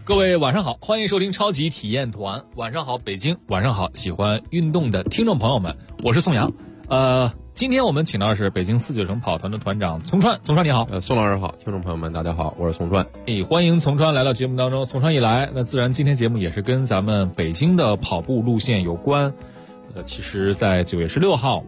各位晚上好，欢迎收听超级体验团。晚上好，北京，晚上好，喜欢运动的听众朋友们，我是宋阳。今天我们请到的是北京4·9城跑团的团长丛川。丛川你好。 宋老师好，听众朋友们大家好，我是丛川。 欢迎丛川来到节目当中。丛川一来，那自然今天节目也是跟咱们北京的跑步路线有关。其实在9月16号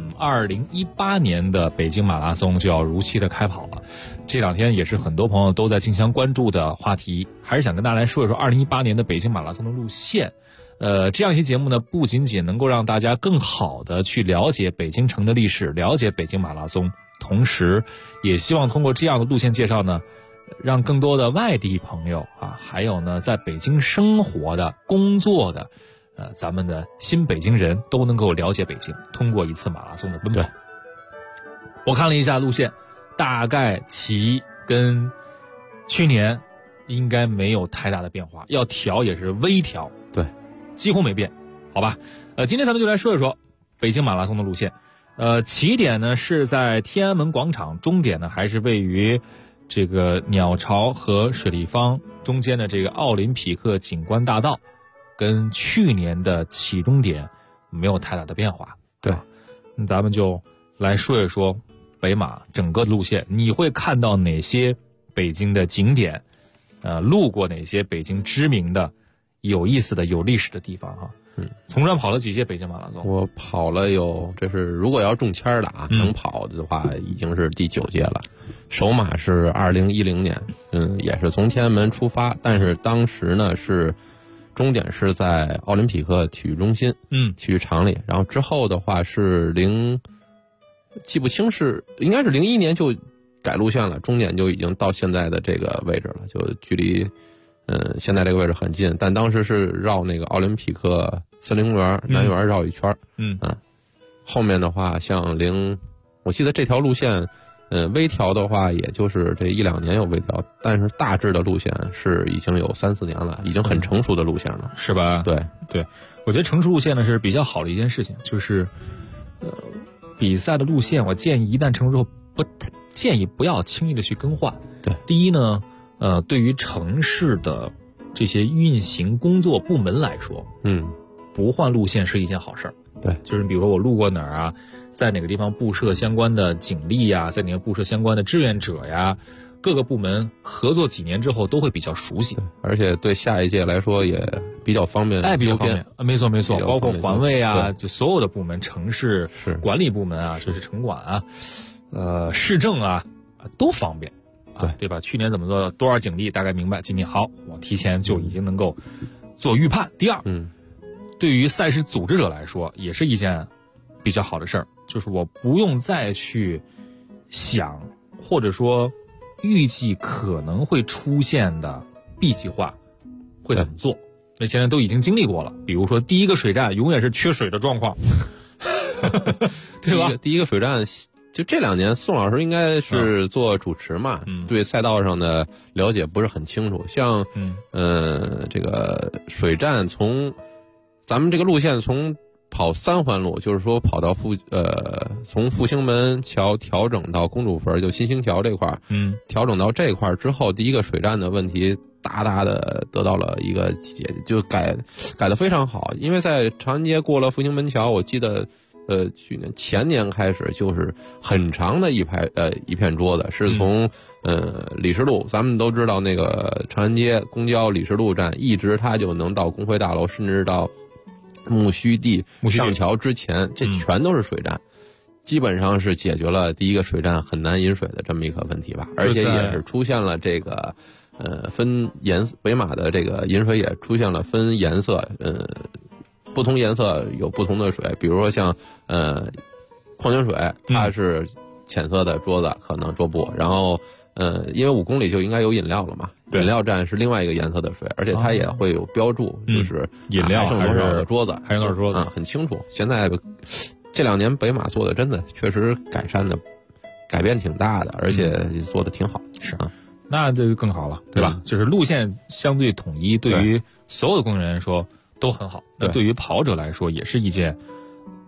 ，2018年的北京马拉松就要如期的开跑了。这两天也是很多朋友都在竞相关注的话题，还是想跟大家来说一说2018年的北京马拉松的路线。这样一期节目呢，不仅仅能够让大家更好的去了解北京城的历史，了解北京马拉松，同时也希望通过这样的路线介绍呢，让更多的外地朋友还有呢在北京生活的、工作的咱们的新北京人都能够了解北京，通过一次马拉松的奔跑。我看了一下路线，大概其跟去年应该没有太大的变化，要调也是微调， 对， 几乎没变，好吧？今天咱们就来说一说北京马拉松的路线。起点呢是在天安门广场，终点呢还是位于这个鸟巢和水立方中间的这个奥林匹克景观大道。跟去年的起终点没有太大的变化。 对， 咱们就来说一说北马整个路线，你会看到哪些北京的景点，路过哪些北京知名的、有意思的、有历史的地方哈。从川跑了几届北京马拉松？ 我跑了这是如果要中签的能跑的话，已经是第9届了。首马是2010年，也是从天安门出发，但是当时呢是。终点是在奥林匹克体育中心，体育场里。然后之后的话是记不清应该是01年就改路线了，终点就已经到现在的这个位置了，就距离现在这个位置很近。但当时是绕那个奥林匹克森林公园南园绕一圈，后面的话像我记得这条路线。微调的话，也就是这1-2年有微调，但是大致的路线是已经有3-4年了，已经很成熟的路线了， 是吧？ 对， 我觉得成熟路线呢是比较好的一件事情，就是比赛的路线，我建议一旦成熟之后，建议不要轻易的去更换。 对， 第一呢，对于城市的这些运行工作部门来说，不换路线是一件好事儿。 对， 就是比如说我路过哪儿啊，在哪个地方布设相关的警力呀，在哪个布设相关的志愿者呀，各个部门合作几年之后都会比较熟悉， 而且对下一届来说也比较方便， 比较方便。没错，包括环卫啊，就所有的部门，城市管理部门啊，就是城管啊，市政啊，都方便，对吧？去年怎么做，多少警力大概明白，今年好，我提前就已经能够做预判。第二，对于赛事组织者来说，也是一件比较好的事儿，就是我不用再去想或者说预计可能会出现的 B 计划会怎么做，因为前面都已经经历过了。比如说第一个水站永远是缺水的状况，对吧？ 第一个水站就这2年，宋老师应该是做主持嘛，对赛道上的了解不是很清楚。像这个水站咱们这个路线从跑3环路，就是说跑到从复兴门桥调整到公主坟，就新兴桥这块调整到这块之后，第一个水站的问题大大的得到了一个就改得非常好。因为在长安街过了复兴门桥，我记得前年开始就是很长的一片桌子，是从李石路，咱们都知道那个长安街公交李石路站，一直它就能到工会大楼，甚至到木樨地上桥之前，这全都是水站，基本上是解决了第一个水站很难饮水的这么一个问题吧。而且也是出现了这个分颜色，北马的这个饮水也出现了分颜色，不同颜色有不同的水，比如说像矿泉水，它是浅色的桌子可能桌布，然后因为5公里就应该有饮料了嘛，饮料站是另外一个颜色的水，而且它也会有标注，就是饮料还剩多少的桌子， 还剩多少桌子， 很清楚。现在这2年北马做的真的确实改变挺大的，而且做的挺好。 是啊，那这就更好了，对吧？就是路线相对统一，对于所有的工作人员来说都很好。那对于跑者来说，也是一件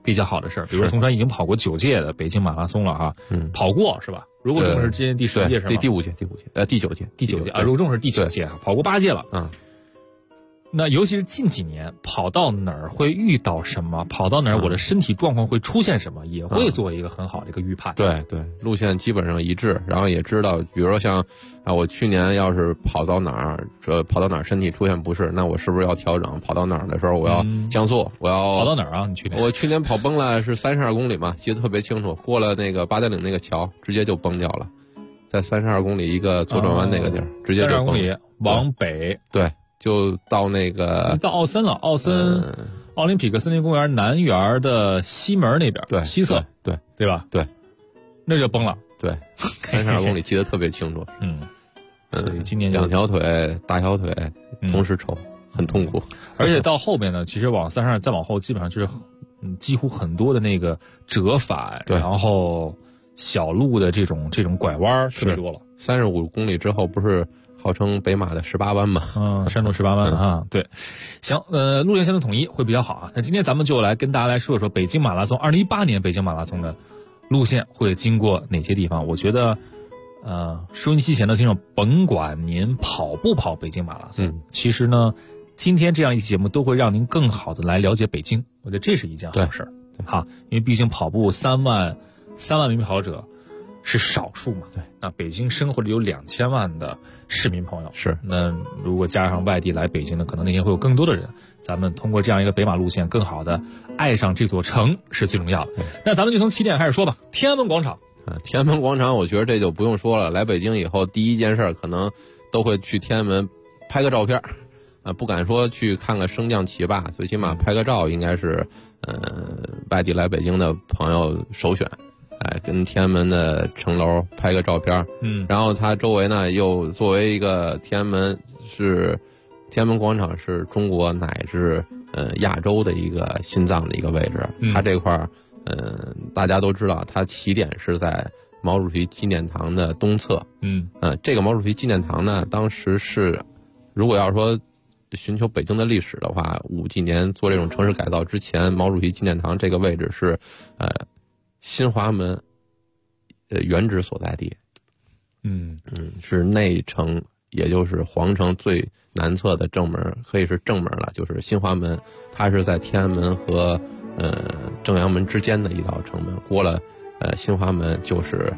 比较好的事儿。比如说从川已经跑过9届的北京马拉松了哈，跑过是吧？如果正是今年第10届是吧？ 第5届，第9届啊，如果正是第9届啊，跑过8届了。那尤其是近几年，跑到哪儿会遇到什么，跑到哪儿我的身体状况会出现什么，也会做一个很好的一个预判。 对，路线基本上一致，然后也知道，比如说像我去年要是跑到哪儿身体出现不适，那我是不是要调整？跑到哪儿的时候我要降速，我要跑到哪儿啊？你去年？ 我去年跑崩了，是32公里嘛，记得特别清楚，过了那个八达岭那个桥，直接就崩掉了，在32公里一个左转弯那个地儿，直接就崩了。 32公里往北。 对。就到那个到奥森了，奥森奥林匹克森林公园南园的西门那边， 对， 西侧，对吧？ 对， 那就崩了。 对，32公里记得特别清楚。 所以今年 2条腿大条腿同时抽，很痛苦。 而且到后面呢，其实往32再往后，基本上就是几乎很多的那个折返，然后小路的这种拐弯特别多了。 35公里之后不是号称北马的18弯嘛？ 山东18弯啊，对，行，路线相对统一会比较好啊。那今天咱们就来跟大家来说说北京马拉松2018年北京马拉松的路线会经过哪些地方。我觉得，收音机前的听众，甭管您跑不跑北京马拉松，其实呢，今天这样一期节目都会让您更好的来了解北京。我觉得这是一件好事儿，哈，因为毕竟跑步3万名跑者是少数嘛。对，那北京生活着有2000万的市民朋友， 是， 那如果加上外地来北京的，可能那天会有更多的人。咱们通过这样一个北马路线，更好的爱上这座城是最重要的。那咱们就从起点开始说吧。天安门广场， 天安门广场，我觉得这就不用说了。来北京以后，第一件事可能都会去天安门拍个照片，不敢说去看个升降旗吧，最起码拍个照应该是，外地来北京的朋友首选。跟天安门的城楼拍个照片，然后它周围呢又作为一个天安门广场是中国乃至亚洲的一个心脏的一个位置，它这块大家都知道，它起点是在毛主席纪念堂的东侧，这个毛主席纪念堂呢，当时是如果要说寻求北京的历史的话，50几年做这种城市改造之前，毛主席纪念堂这个位置是新华门原址所在地，是内城，也就是皇城最南侧的正门，可以是正门了，就是新华门，它是在天安门和正阳门之间的一道城门，过了新华门就是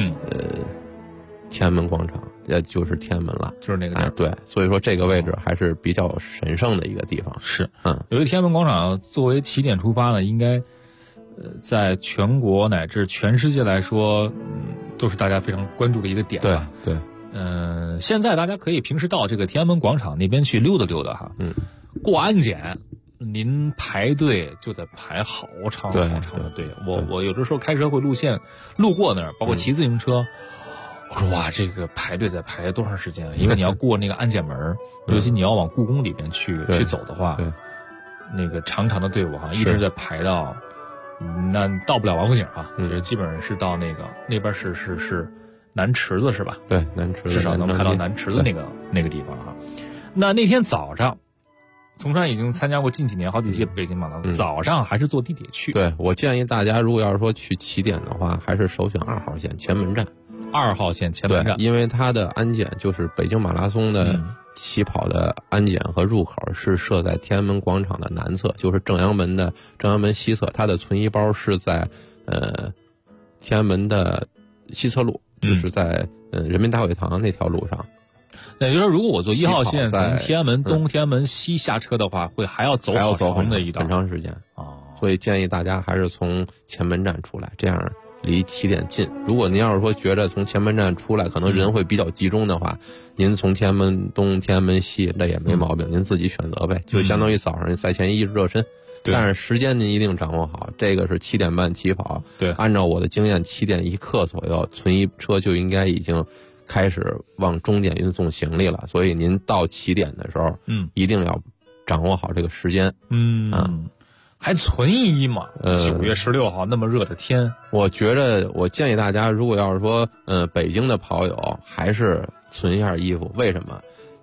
天安门广场，也就是天安门了， 就是那个地儿。 对，所以说这个位置还是比较神圣的一个地方。 是，由于天安门广场作为起点出发呢，应该在全国乃至全世界来说，都是大家非常关注的一个点吧。 对， 现在大家可以平时到这个天安门广场那边去溜达溜达哈。过安检，您排队就得排好长好长的队。我有的时候开车会路过那儿，包括骑自行车，我说哇，这个排队得排多长时间？因为你要过那个安检门，尤其你要往故宫里边去走的话，那个长长的队伍哈，一直在排到。那到不了王府井啊，就是基本上是到那边是南池子是吧？ 对，南池子至少能排到南池子那个地方哈。那天早上，从川已经参加过近几年好几届北京马拉松，早上还是坐地铁去。 对，我建议大家如果要是说去起点的话，还是首选2号线前门站。 2号线前门站， 因为它的安检就是北京马拉松的起跑的安检和入口是设在天安门广场的南侧，就是正阳门西侧，它的存衣包是在天安门的西侧路，就是在人民大会堂那条路上。 那就是说，如果我坐1号线从天安门东、天安门西下车的话，还要走很长时间所以建议大家还是从前门站出来，这样离起点近。如果您要是说觉得从前门站出来可能人会比较集中的话，您从天安门东、天安门西那也没毛病，您自己选择呗，就相当于早上赛前一热身。但是时间您一定掌握好，这个是7点半起跑。 对， 按照我的经验，7点1刻左右，存衣车就应该已经开始往终点运送行李了。所以您到起点的时候，一定要掌握好这个时间。 还存衣吗？9月16号那么热的天， 我建议大家，如果要是说北京的跑友，还是存一下衣服。为什么？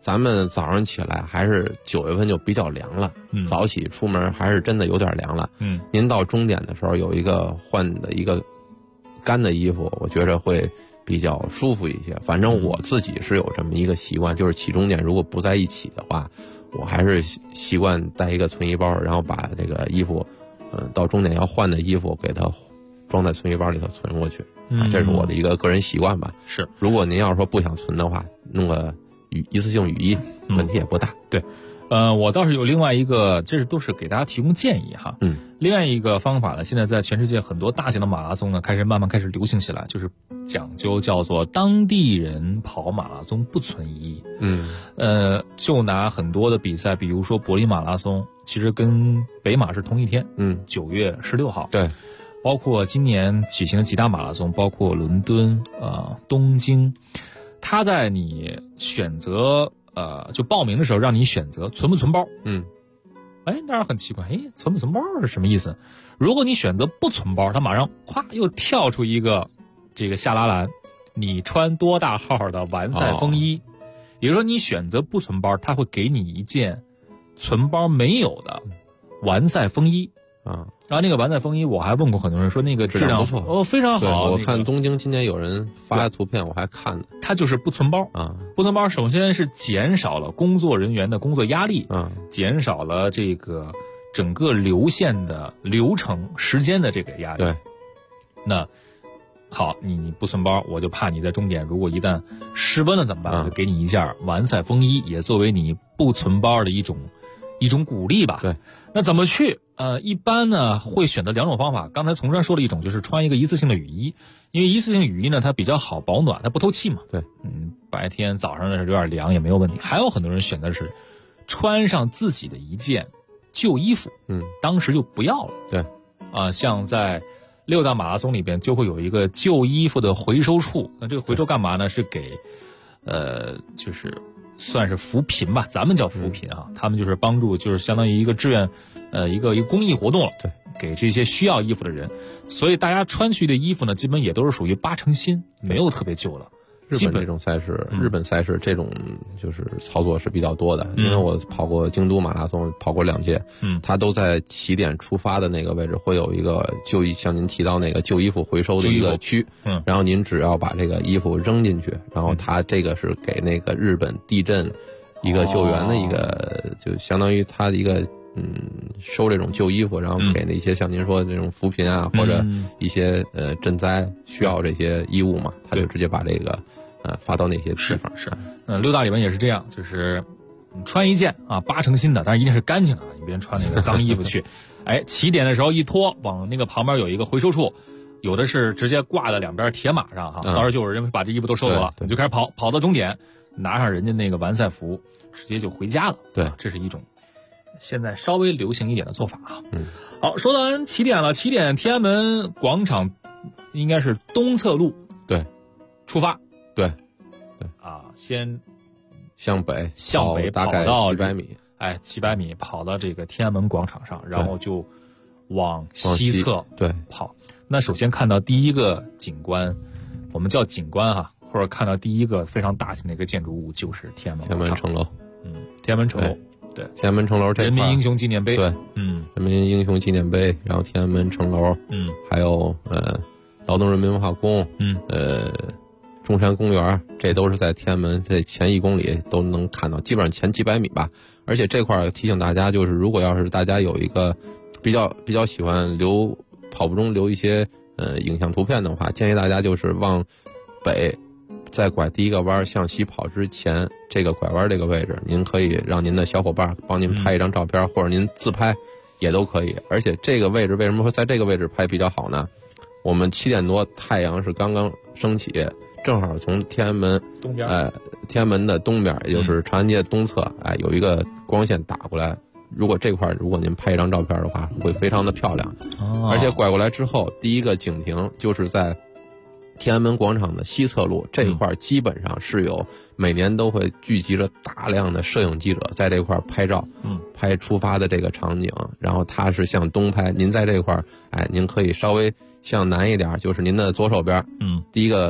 咱们早上起来还是9月份就比较凉了，早起出门还是真的有点凉了。您到终点的时候有一个换的一个干的衣服，我觉着会比较舒服一些。反正我自己是有这么一个习惯，就是起终点如果不在一起的话，我还是习惯带一个存衣包，然后把这个衣服，到终点要换的衣服给它装在存衣包里头存过去。这是我的一个个人习惯吧。 是， 如果您要是说不想存的话，弄个一次性雨衣，问题也不大。 对。我倒是有另外一个，这是都是给大家提供建议哈。另外一个方法呢，现在在全世界很多大型的马拉松呢，慢慢开始流行起来，就是讲究叫做当地人跑马拉松不存疑。就拿很多的比赛，比如说柏林马拉松，其实跟北马是同一天，9月16号。 对， 包括今年举行的几大马拉松，包括伦敦、东京，它在你选择。就报名的时候让你选择存不存包。当然很奇怪，存不存包是什么意思？如果你选择不存包，它马上咵又跳出一个这个下拉栏，你穿多大号的完赛风衣，也就是说你选择不存包，它会给你一件存包没有的完赛风衣。然后那个完赛风衣我还问过很多人，说那个质量不错， 非常好。 我看东京今年有人发图片，我还看了。 它就是不存包不存包首先是减少了工作人员的工作压力，减少了这个整个流线的流程时间的这个压力。 对， 那好，你不存包，我就怕你在终点如果一旦失温了怎么办？我就给你一件完赛风衣，也作为你不存包的一种鼓励吧。 对， 那怎么去？一般呢会选择2种方法。刚才从川说了一种，就是穿一个一次性的雨衣，因为一次性雨衣呢它比较好保暖，它不透气嘛。 对， 白天早上的时候有点凉也没有问题。还有很多人选的是穿上自己的一件旧衣服，当时就不要了。 对， 像在6大马拉松里边就会有一个旧衣服的回收处。那这个回收干嘛呢？是给就是算是扶贫吧，咱们叫扶贫他们就是帮助，就是相当于一个志愿一个公益活动了。 对， 给这些需要衣服的人。所以大家穿去的衣服呢基本也都是属于80%新，没有特别旧的。 日本这种赛事，日本赛事这种就是操作是比较多的，因为我跑过京都马拉松，跑过2届，它都在起点出发的那个位置会有一个像您提到那个旧衣服回收的一个区，然后您只要把这个衣服扔进去，然后它这个是给那个日本地震一个救援的一个，就相当于它的一个收这种旧衣服，然后给那些像您说的这种扶贫啊，或者一些赈灾需要这些衣物嘛，他就直接把这个发到那些地方。 是6大里面也是这样，就是穿一件80%新的，但是一定是干净的，你别穿那个脏衣服去。起点的时候一脱，往那个旁边有一个回收处，有的是直接挂在两边铁马上到时候就有人把这衣服都收走了，你就开始跑到终点，拿上人家那个完赛服，直接就回家了。 对， 这是一种现在稍微流行一点的做法好，说完起点了，起点天安门广场应该是东侧路对出发。 对先向北跑到700米 ，700米跑到这个天安门广场上，然后就往西侧跑。那首先看到第一个景观，我们叫景观或者看到第一个非常大型的一个建筑物就是天安门城楼。 天安门城楼。对， 天安门城楼这块人民英雄纪念碑。 对，人民英雄纪念碑，然后天安门城楼，还有劳动人民文化宫，中山公园，这都是在天安门这前1公里都能看到，基本上前几百米吧。而且这块提醒大家，就是如果要是大家有一个比较喜欢跑步中留一些影像图片的话，建议大家就是往北，在拐第一个弯向西跑之前，这个拐弯这个位置，您可以让您的小伙伴帮您拍一张照片，或者您自拍也都可以。而且这个位置为什么会在这个位置拍比较好呢？我们7点多太阳是刚刚升起，正好从天安门东边， 天安门的东边，也就是长安街东侧，有一个光线打过来。如果您拍一张照片的话，会非常的漂亮。而且拐过来之后，第一个景停就是在天安门广场的西侧路这一块，基本上是有每年都会聚集着大量的摄影记者在这块拍照，拍出发的这个场景。然后它是向东拍，您在这块您可以稍微向南一点，就是您的左手边，第一个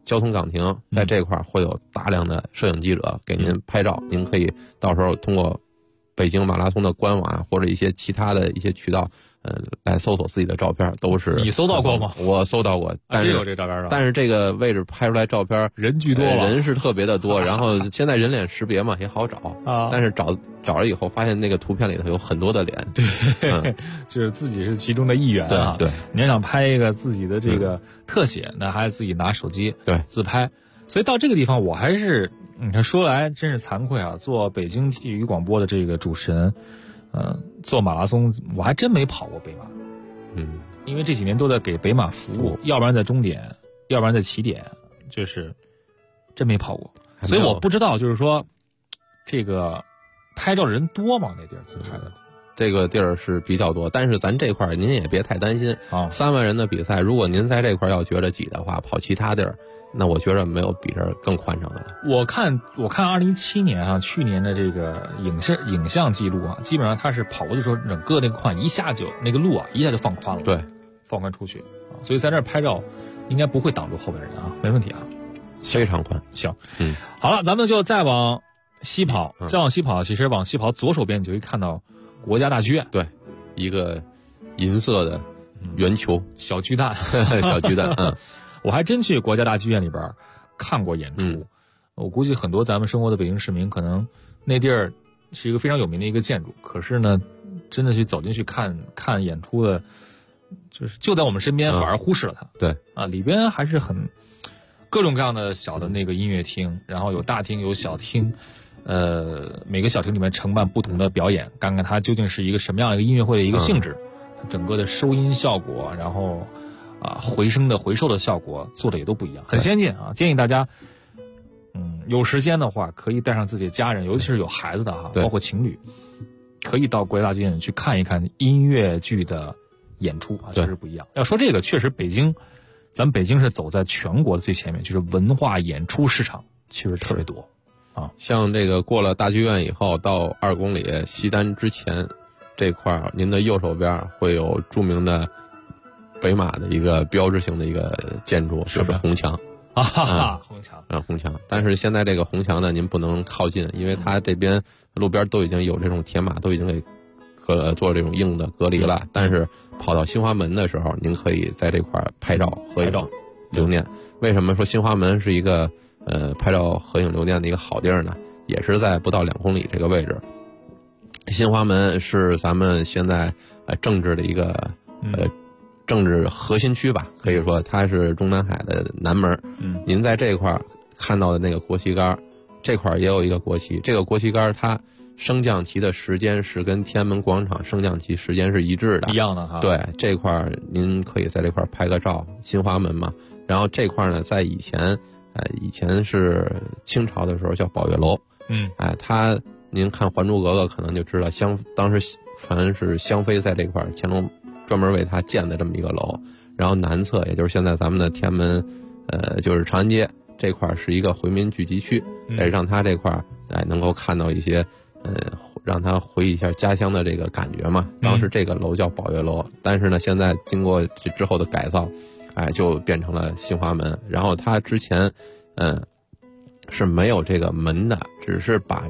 交通岗亭，在这块会有大量的摄影记者给您拍照，您可以到时候通过北京马拉松的官网或者一些其他的一些渠道，来搜索自己的照片，都是。 你搜到过吗？ 我搜到过，但是有这照片但是这个位置拍出来照片人居多了， 人是特别的多，然后现在人脸识别嘛也好找啊，但是找了以后发现那个图片里头有很多的脸， 对，就是自己是其中的一员啊。 对， 你要想拍一个自己的这个特写，那还得自己拿手机自拍，所以到这个地方我还是。你看，说来真是惭愧啊！做北京体育广播的这个主持人，做马拉松，我还真没跑过北马。因为这几年都在给北马服务，要不然在终点，要不然在起点，就是真没跑过。所以我不知道，就是说，这个拍照的人多吗？那地儿自拍的。 这个地儿是比较多，但是咱这块您也别太担心啊。 3万人的比赛，如果您在这块要觉得挤的话，跑其他地儿。那我觉得没有比这儿更宽敞的了。 我看2017年啊，去年的这个影像记录啊，基本上他是跑过去说整个那个宽一下就那个路啊一下就放宽了， 对， 放宽出去啊，所以在这儿拍照应该不会挡住后边人啊，没问题啊， 非常宽。 行，好了，咱们就再往西跑，其实往西跑左手边你就会看到国家大剧院， 对，一个银色的圆球小巨蛋， 小巨蛋， 我还真去国家大剧院里边看过演出，我估计很多咱们生活的北京市民可能那地儿是一个非常有名的一个建筑，可是呢，真的去走进去看演出的，就在我们身边，反而忽视了它。 对啊，里边还是很各种各样的小的那个音乐厅，然后有大厅有小厅，每个小厅里面承办不同的表演，看看它究竟是一个什么样的一个音乐会的一个性质，整个的收音效果，然后。回收的效果做的也都不一样，很先进啊！建议大家，有时间的话可以带上自己的家人，尤其是有孩子的哈，包括情侣，可以到国家大剧院去看一看音乐剧的演出啊，确实不一样。要说这个，确实咱们北京是走在全国的最前面，就是文化演出市场确实特别多啊。 像这个过了大剧院以后，到2公里西单之前这块，您的右手边会有著名的。北马的一个标志性的一个建筑就是红墙红墙，但是现在这个红墙呢，您不能靠近，因为它这边路边都已经有这种铁马，都已经给做这种硬的隔离了。但是跑到新华门的时候，您可以在这块拍照合影留念。为什么说新华门是一个拍照合影留念的一个好地儿呢？也是在不到2公里这个位置。新华门是咱们现在政治的一个政治核心区吧，可以说它是中南海的南门。您在这块看到的那个国旗杆，这块也有一个国旗。这个国旗杆它升降旗的时间是跟天安门广场升降旗时间是一致的， 一样的哈。 对，这块您可以在这块拍个照，新华门嘛。然后这块呢，在以前是清朝的时候叫宝月楼。它您看《还珠格格》可能就知道，当时传是香妃在这块乾隆。专门为他建的这么一个楼，然后南侧也就是现在咱们的天安门，就是长安街这块是一个回民聚集区，让他这块能够看到一些，让他回忆一下家乡的这个感觉嘛。当时这个楼叫宝月楼，但是呢，现在经过之后的改造，就变成了新华门。然后它之前，是没有这个门的，只是把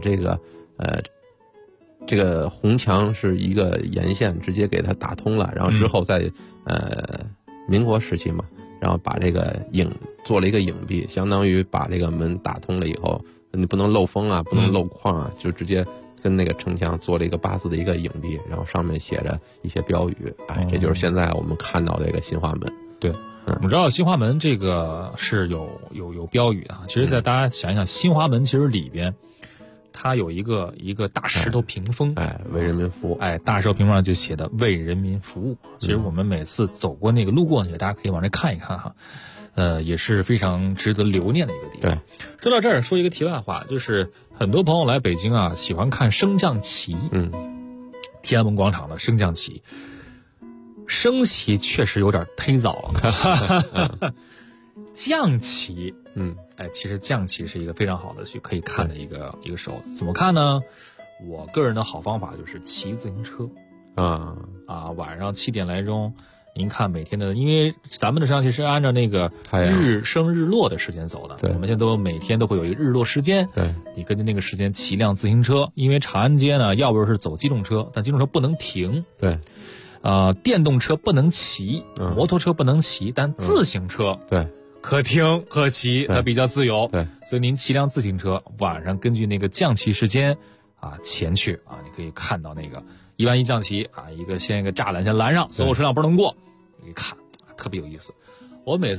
这个红墙是一个沿线直接给它打通了，然后之后在民国时期嘛，然后把这个做了一个影壁，相当于把这个门打通了以后，你不能漏风啊，不能漏框啊，就直接跟那个城墙做了一个8字的一个影壁，然后上面写着一些标语，这就是现在我们看到的这个新华门。 对，我们知道新华门这个是有标语的，其实在大家想一想，新华门其实里边。它有一个大石头屏风， 为人民服务， 大石头屏风上就写的为人民服务。其实我们每次走过那个路过那个，大家可以往这看一看哈，也是非常值得留念的一个地方。对，说到这儿，说一个题外话，就是很多朋友来北京啊，喜欢看升降旗，天安门广场的升降旗，升旗确实有点忒早了。降旗，其实降旗是一个非常好的去可以看的一个手，怎么看呢？我个人的好方法就是骑自行车，晚上7点来钟， 您看每天的，因为咱们的摄像机是按照那个日升日落的时间走的， 对， 我们现在每天都会有一个日落时间， 对， 你根据那个时间骑辆自行车，因为长安街呢，要不是走机动车，但机动车不能停， 对， 电动车不能骑，摩托车不能骑，但自行车对可停可骑，它比较自由， 对， 所以您骑辆自行车，晚上根据那个降旗时间前去你可以看到那个1万1降旗一个栅栏先拦上，所有车辆不能过，一看特别有意思。我有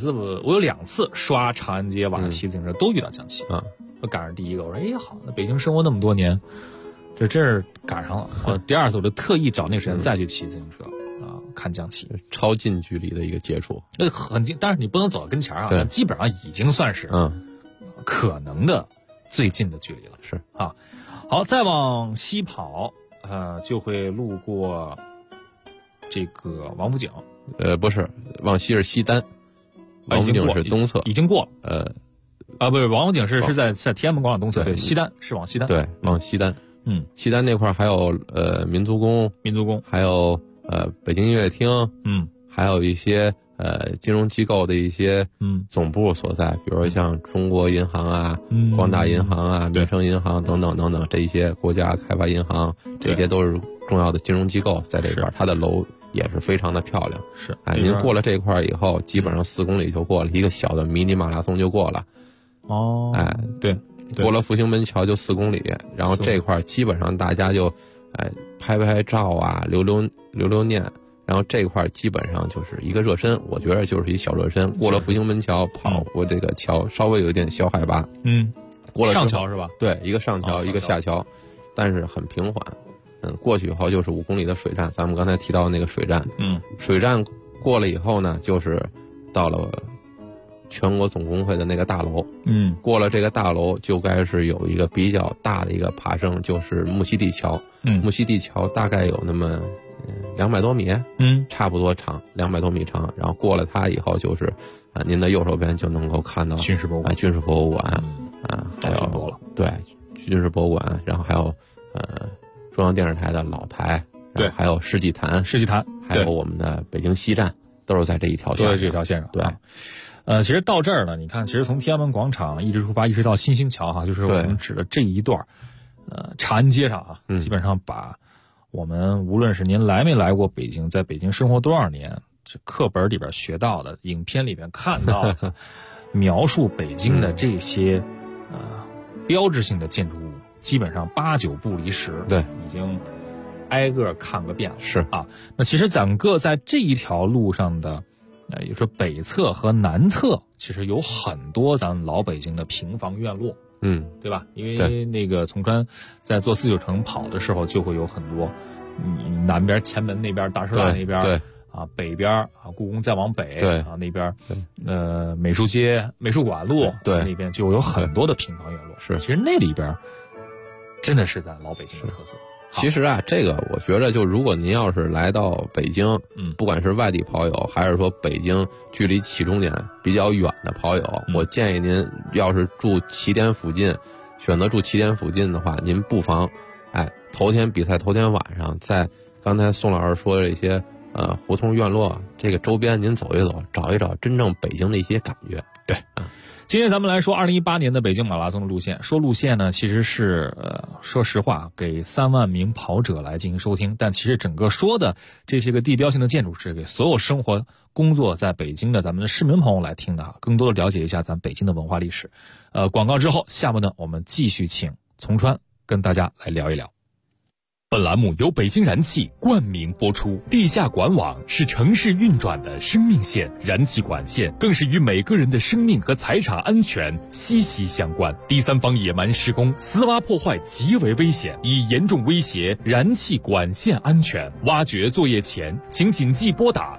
2次刷长安街晚上骑自行车都遇到降旗，我赶上第一个，我说好，那北京生活那么多年，这真是赶上了。我第2次我就特意找那个时间再去骑自行车看降旗， 超近距离的一个接触， 很近，但是你不能走到跟前但基本上已经算是可能的最近的距离了。 是好，再往西跑，就会路过这个王府井。 不是，往西是西单，王府井是东侧， 已经过了。不是，王府井是在天安门广场东侧，对，西单是往西单， 对，往西单。西单那块还有民族宫，还有北京音乐厅，还有一些金融机构的一些总部所在，比如像中国银行啊、光大银行啊、民生银行等等等等，这一些国家开发银行，这些都是重要的金融机构在这边，它的楼也是非常的漂亮。 是， 您过了这块以后，基本上4公里就过了，一个小的迷你马拉松就过了。 对， 过了复兴门桥就4公里，然后这块基本上大家就拍拍照留念。然后这块基本上就是一个热身，我觉得就是一小热身。过了复兴门桥，跑过这个桥，稍微有一点小海拔。过了上桥是吧？ 对，一个上桥，一个下桥，但是很平缓。过去以后就是5公里的水站，咱们刚才提到那个水站。水站过了以后呢，就是到了全国总工会的那个大楼。过了这个大楼就该是有一个比较大的一个爬升，就是木樨地桥。木樨地桥大概有那么200多米，差不多长，200多米长。然后过了它以后，就是您的右手边就能够看到军事博物馆， 还有对军事博物馆，然后还有中央电视台的老台，对，还有世纪坛，还有我们的北京西站，都是在这一条线上， 都在这条线上。 对， 其实到这儿呢，你看，其实从天安门广场一直出发，一直到新兴桥就是我们指的这一段，长安街上基本上把我们无论是您来没来过北京，在北京生活多少年，这课本里边学到的，影片里边看到的，描述北京的这些标志性的建筑物，基本上8、9不离十， 对， 已经挨个看个遍了。 是那其实整个在这一条路上的，也就是说北侧和南侧，其实有很多咱们老北京的平房院落。对吧？因为那个从川在做4·9城跑的时候，就会有很多，南边前门那边大石栏那边， 对北边故宫再往北， 对那边美术街、美术馆路， 对那边就有很多的平房院落。 是， 其实那里边真的是咱老北京的特色。 其实这个我觉得，就如果您要是来到北京，不管是外地跑友，还是说北京距离起终点比较远的跑友，我建议您要是住起点附近，选择住起点附近的话，您不妨，头天比赛头天晚上，在刚才宋老师说的这些胡同院落这个周边，您走一走，找一找真正北京的一些感觉。 对，今天咱们来说2018年的北京马拉松的路线。说路线呢，其实是说实话给3万名跑者来进行收听，但其实整个说的这些个地标性的建筑是给所有生活工作在北京的咱们的市民朋友来听的，更多的了解一下咱北京的文化历史。广告之后，下面呢我们继续请从川跟大家来聊一聊。 本栏目由北京燃气冠名播出。地下管网是城市运转的生命线，燃气管线更是与每个人的生命和财产安全息息相关。第三方野蛮施工、私挖破坏极为危险，已严重威胁燃气管线安全。挖掘作业前，请谨记拨打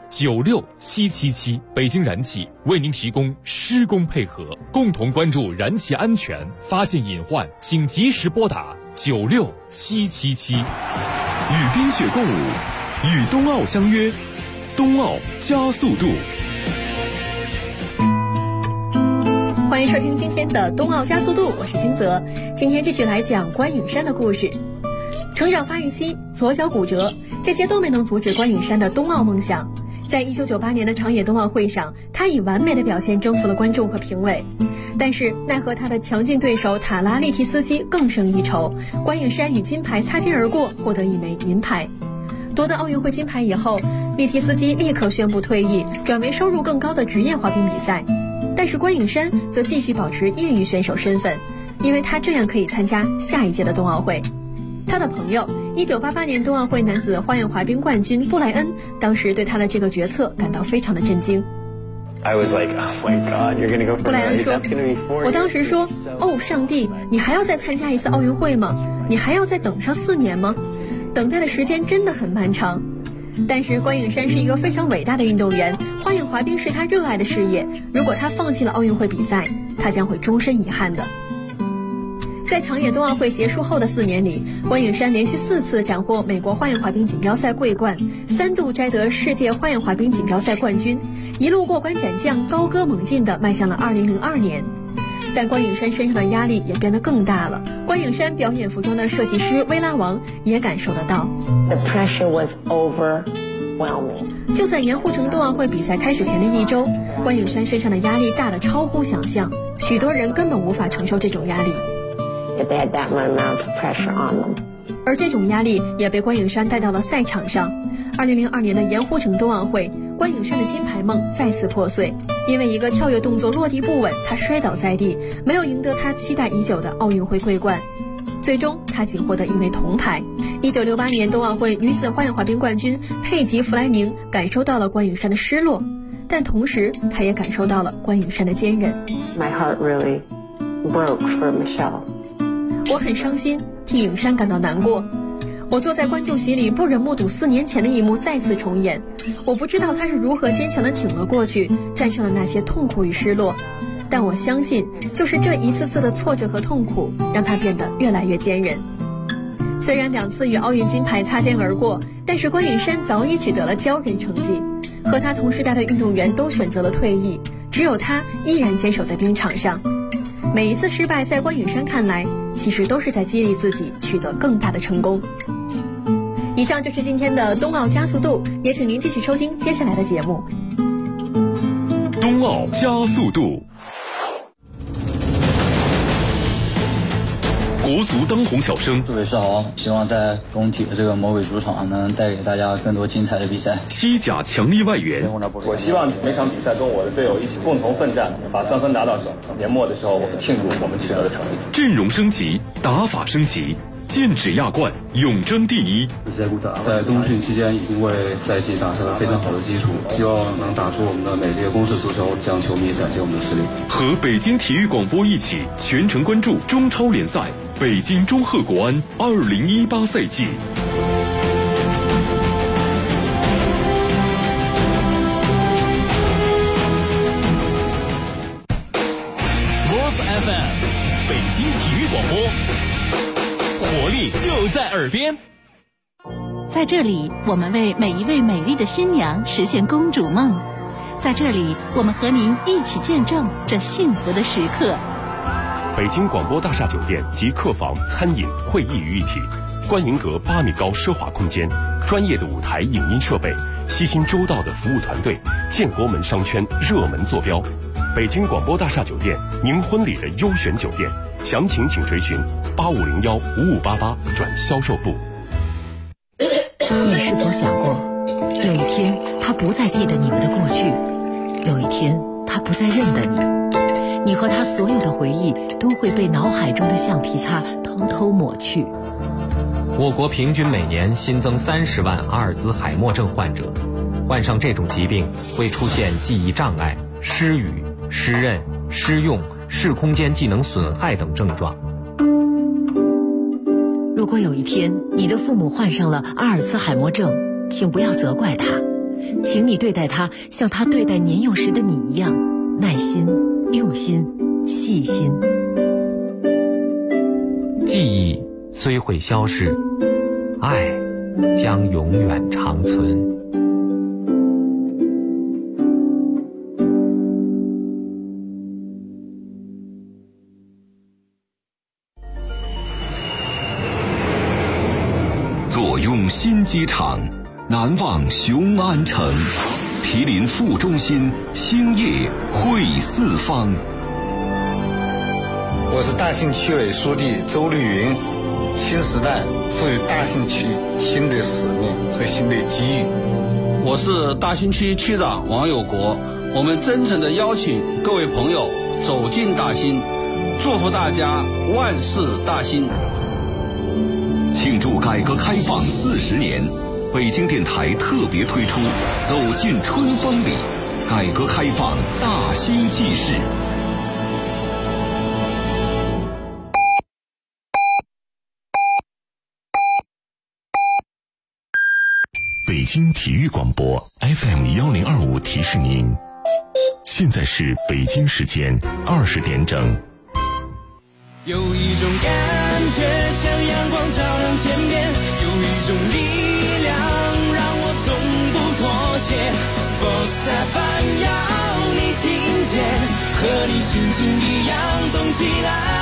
96777。北京燃气为您提供施工配合，共同关注燃气安全，发现隐患请及时拨打96777。 与冰雪共舞，与冬奥相约，冬奥加速度。 欢迎收听今天的冬奥加速度，我是金泽。今天继续来讲关允山的故事。成长发育期、左脚骨折，这些都没能阻止关允山的冬奥梦想。 在1998年的长野冬奥会上，他以完美的表现征服了观众和评委，但是奈何他的强劲对手塔拉利提斯基更胜一筹，关颖珊与金牌擦肩而过，获得一枚银牌。夺得奥运会金牌以后，利提斯基立刻宣布退役，转为收入更高的职业滑冰比赛。但是关颖珊则继续保持业余选手身份，因为他这样可以参加下一届的冬奥会。他的朋友1988年冬奥会男子花样滑冰冠军布莱恩，当时对他的这个决策感到非常的震惊。布莱恩说，我当时说，哦，上帝，你还要再参加一次奥运会吗？你还要再等上4年吗？等待的时间真的很漫长。但是关颖珊是一个非常伟大的运动员，花样滑冰是她热爱的事业，如果她放弃了奥运会比赛，她将会终身遗憾的。在长野冬奥会结束后的4年里，关颖珊连续4次斩获美国花样滑冰锦标赛桂冠，3度摘得世界花样滑冰锦标赛冠军，一路过关斩将，高歌猛进地迈向了2002年。但关颖珊身上的压力也变得更大了。关颖珊表演服装的设计师薇拉王也感受得到。 The pressure was overwhelming. 就在盐湖城冬奥会比赛开始前的1周，关颖珊身上的压力大得超乎想象，许多人根本无法承受这种压力。 They had that amount of pressure on them. 而这种压力也被关颖珊带到了赛场上。2002年的盐湖城冬奥会，关颖珊的金牌梦再次破碎，因为一个跳跃动作落地不稳，她摔倒在地，没有赢得她期待已久的奥运会桂冠。最终她仅获得1枚铜牌。1968年冬奥会女子花样滑冰冠军佩吉·弗莱明感受到了关颖珊的失落，但同时她也感受到了关颖珊的坚韧。 My heart really broke for Michelle. 我很伤心，替颖珊感到难过。我坐在观众席里，不忍目睹4年前的一幕再次重演。我不知道她是如何坚强地挺了过去，战胜了那些痛苦与失落。但我相信，就是这一次次的挫折和痛苦，让她变得越来越坚韧。虽然2次与奥运金牌擦肩而过，但是关颖珊早已取得了骄人成绩。和她同时代的运动员都选择了退役，只有她依然坚守在冰场上。每一次失败，在关颖珊看来，其实都是在激励自己取得更大的成功。以上就是今天的冬奥加速度，也请您继续收听接下来的节目。 冬奥加速度，国足当红小生， 杜伟是好，希望在工体的这个魔鬼主场能带给大家更多精彩的比赛。 西甲强力外援， 我希望每场比赛跟我的队友一起共同奋战，把3分拿到手。年末的时候，我们庆祝我们取得的成绩。 阵容升级，打法升级，剑指亚冠，永争第一。 在冬训期间已经为赛季打下了非常好的基础，希望能打出我们的美丽的攻势足球，向球迷展现我们的实力。 和北京体育广播一起全程关注中超联赛北京中赫国安2018赛季。 FM 北京体育广播，活力就在耳边。 在这里，我们为每一位美丽的新娘实现公主梦。在这里，我们和您一起见证这幸福的时刻。 北京广播大厦酒店集客房、餐饮、会议于一体，观云阁8米高奢华空间，专业的舞台影音设备，悉心周到的服务团队，建国门商圈热门坐标。北京广播大厦酒店，您婚礼的优选酒店，详情请垂询85015588转销售部。 你是否想过，有一天他不再记得你们的过去，有一天他不再认得你，你和他所有的回忆都会被脑海中的橡皮擦偷偷抹去。 我国平均每年新增30万阿尔兹海默症患者，患上这种疾病会出现记忆障碍、失语、失认、失用、视空间技能损害等症状。 如果有一天你的父母患上了阿尔兹海默症，请不要责怪他，请你对待他像他对待年幼时的你一样，耐心、用心、细心。 记忆虽会消逝，爱将永远长存。 坐拥新机场，难忘雄安城。 毗邻副中心，星夜汇四方。 我是大兴区委书记周绿云。新时代赋予大兴区新的使命和新的机遇。 我是大兴区区长王有国。我们真诚地邀请各位朋友走进大兴，祝福大家万事大兴。 庆祝改革开放40年，北京电台特别推出《走进春风里》，改革开放大兴纪事。 北京体育广播 FM1025提示您，现在是北京时间20点整。 有一种感觉像阳光照亮天边，有一种力量让我从不妥协。Sports FM 要你听见，和你心情一样动起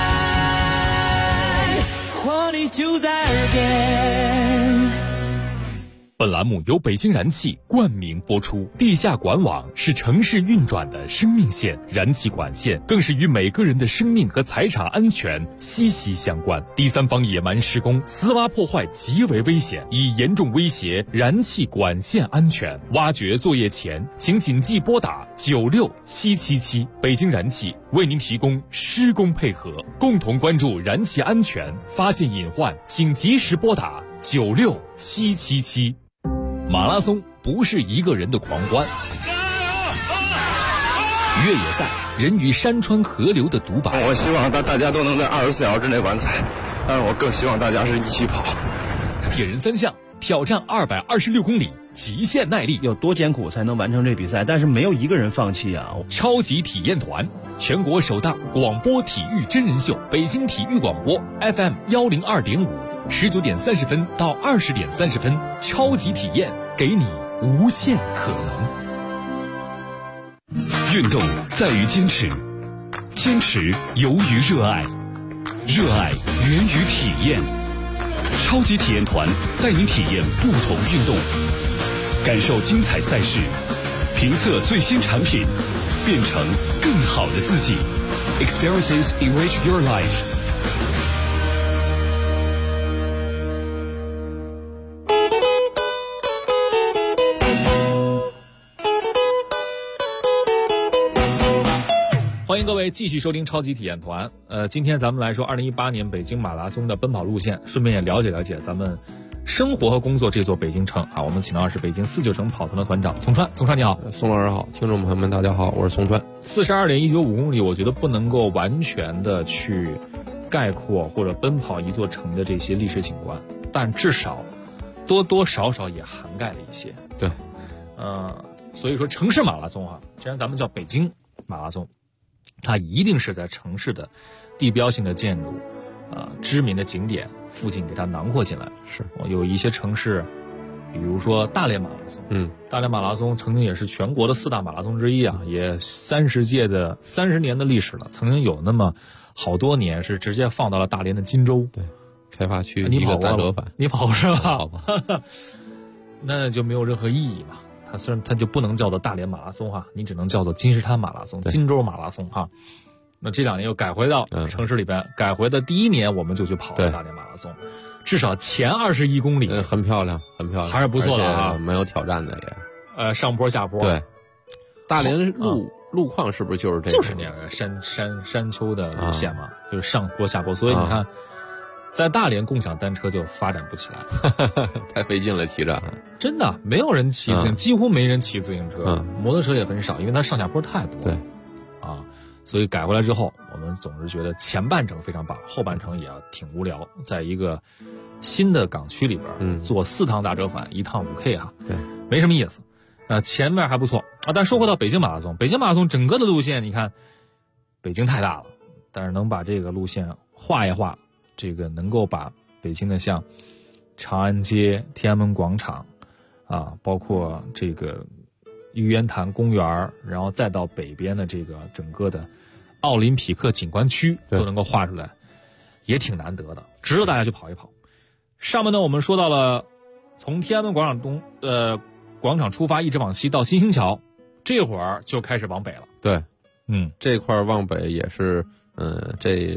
来，活力就在耳边。 本栏目由北京燃气冠名播出。地下管网是城市运转的生命线，燃气管线更是与每个人的生命和财产安全息息相关。第三方野蛮施工、私挖破坏极为危险，已严重威胁燃气管线安全。挖掘作业前，请谨记拨打96777。北京燃气为您提供施工配合，共同关注燃气安全，发现隐患请及时拨打96777。马拉松不是一个人的狂欢，越野赛人与山川河流的独白。 我希望大家都能在24小时之内完赛，但是我更希望大家是一起跑。 铁人3项挑战226公里极限耐力， 有多艰苦才能完成这比赛？但是没有一个人放弃啊！ 超级体验团，全国首档广播体育真人秀，北京体育广播 FM102.5，19点30分到20点30分，超级体验，给你无限可能。运动在于坚持，坚持由于热爱，热爱源于体验。超级体验团带您体验不同运动，感受精彩赛事，评测最新产品，变成更好的自己。Experiences enrich your life。 欢迎各位继续收听超级体验团。今天咱们来说2018年北京马拉松的奔跑路线，顺便也了解了解咱们生活和工作这座北京城啊。我们请到的是北京49城跑团的团长宋川。宋川你好。 宋老师好，听众朋友们大家好，我是宋川。 42.195公里，我觉得不能够完全的去概括或者奔跑一座城的这些历史景观，但至少多多少少也涵盖了一些。 对， 所以说城市马拉松啊，既然咱们叫北京马拉松，它一定是在城市的地标性的建筑、知名的景点附近给它囊括进来。 是， 有一些城市，比如说大连马拉松，大连马拉松曾经也是全国的4大马拉松之一啊，也30年的历史了。曾经有那么好多年是直接放到了大连的金州， 对，开发区你跑大折返， 你跑过是吧？ 好吧， 那就没有任何意义嘛。它虽然它就不能叫做大连马拉松哈，你只能叫做金石滩马拉松、金州马拉松哈。那这2年又改回到城市里边，改回的第1年我们就去跑了大连马拉松，至少前21公里， 很漂亮，很漂亮， 还是不错的啊， 蛮有挑战的也。上坡下坡。 对，大连路况是不是就是这个？ 就是那个山丘的路线嘛，就是上坡下坡，所以你看。在大连共享单车就发展不起来， 太费劲了，骑着。 真的没有人骑自行车，几乎没人骑自行车，摩托车也很少，因为它上下坡太多。 对， 所以改回来之后，我们总是觉得前半程非常棒，后半程也挺无聊，在一个新的港区里边，做4趟大折返，1趟5K 啊， 对， 没什么意思。前面还不错啊，但说回到北京马拉松，北京马拉松整个的路线，你看，北京太大了，但是能把这个路线画一画。这个能够把北京的像长安街、天安门广场啊，包括这个玉渊潭公园，然后再到北边的这个整个的奥林匹克景观区都能够画出来，也挺难得的，值得大家去跑一跑。上面呢，我们说到了从天安门广场广场出发，一直往西到新兴桥，这会儿就开始往北了。 对，这块往北也是，这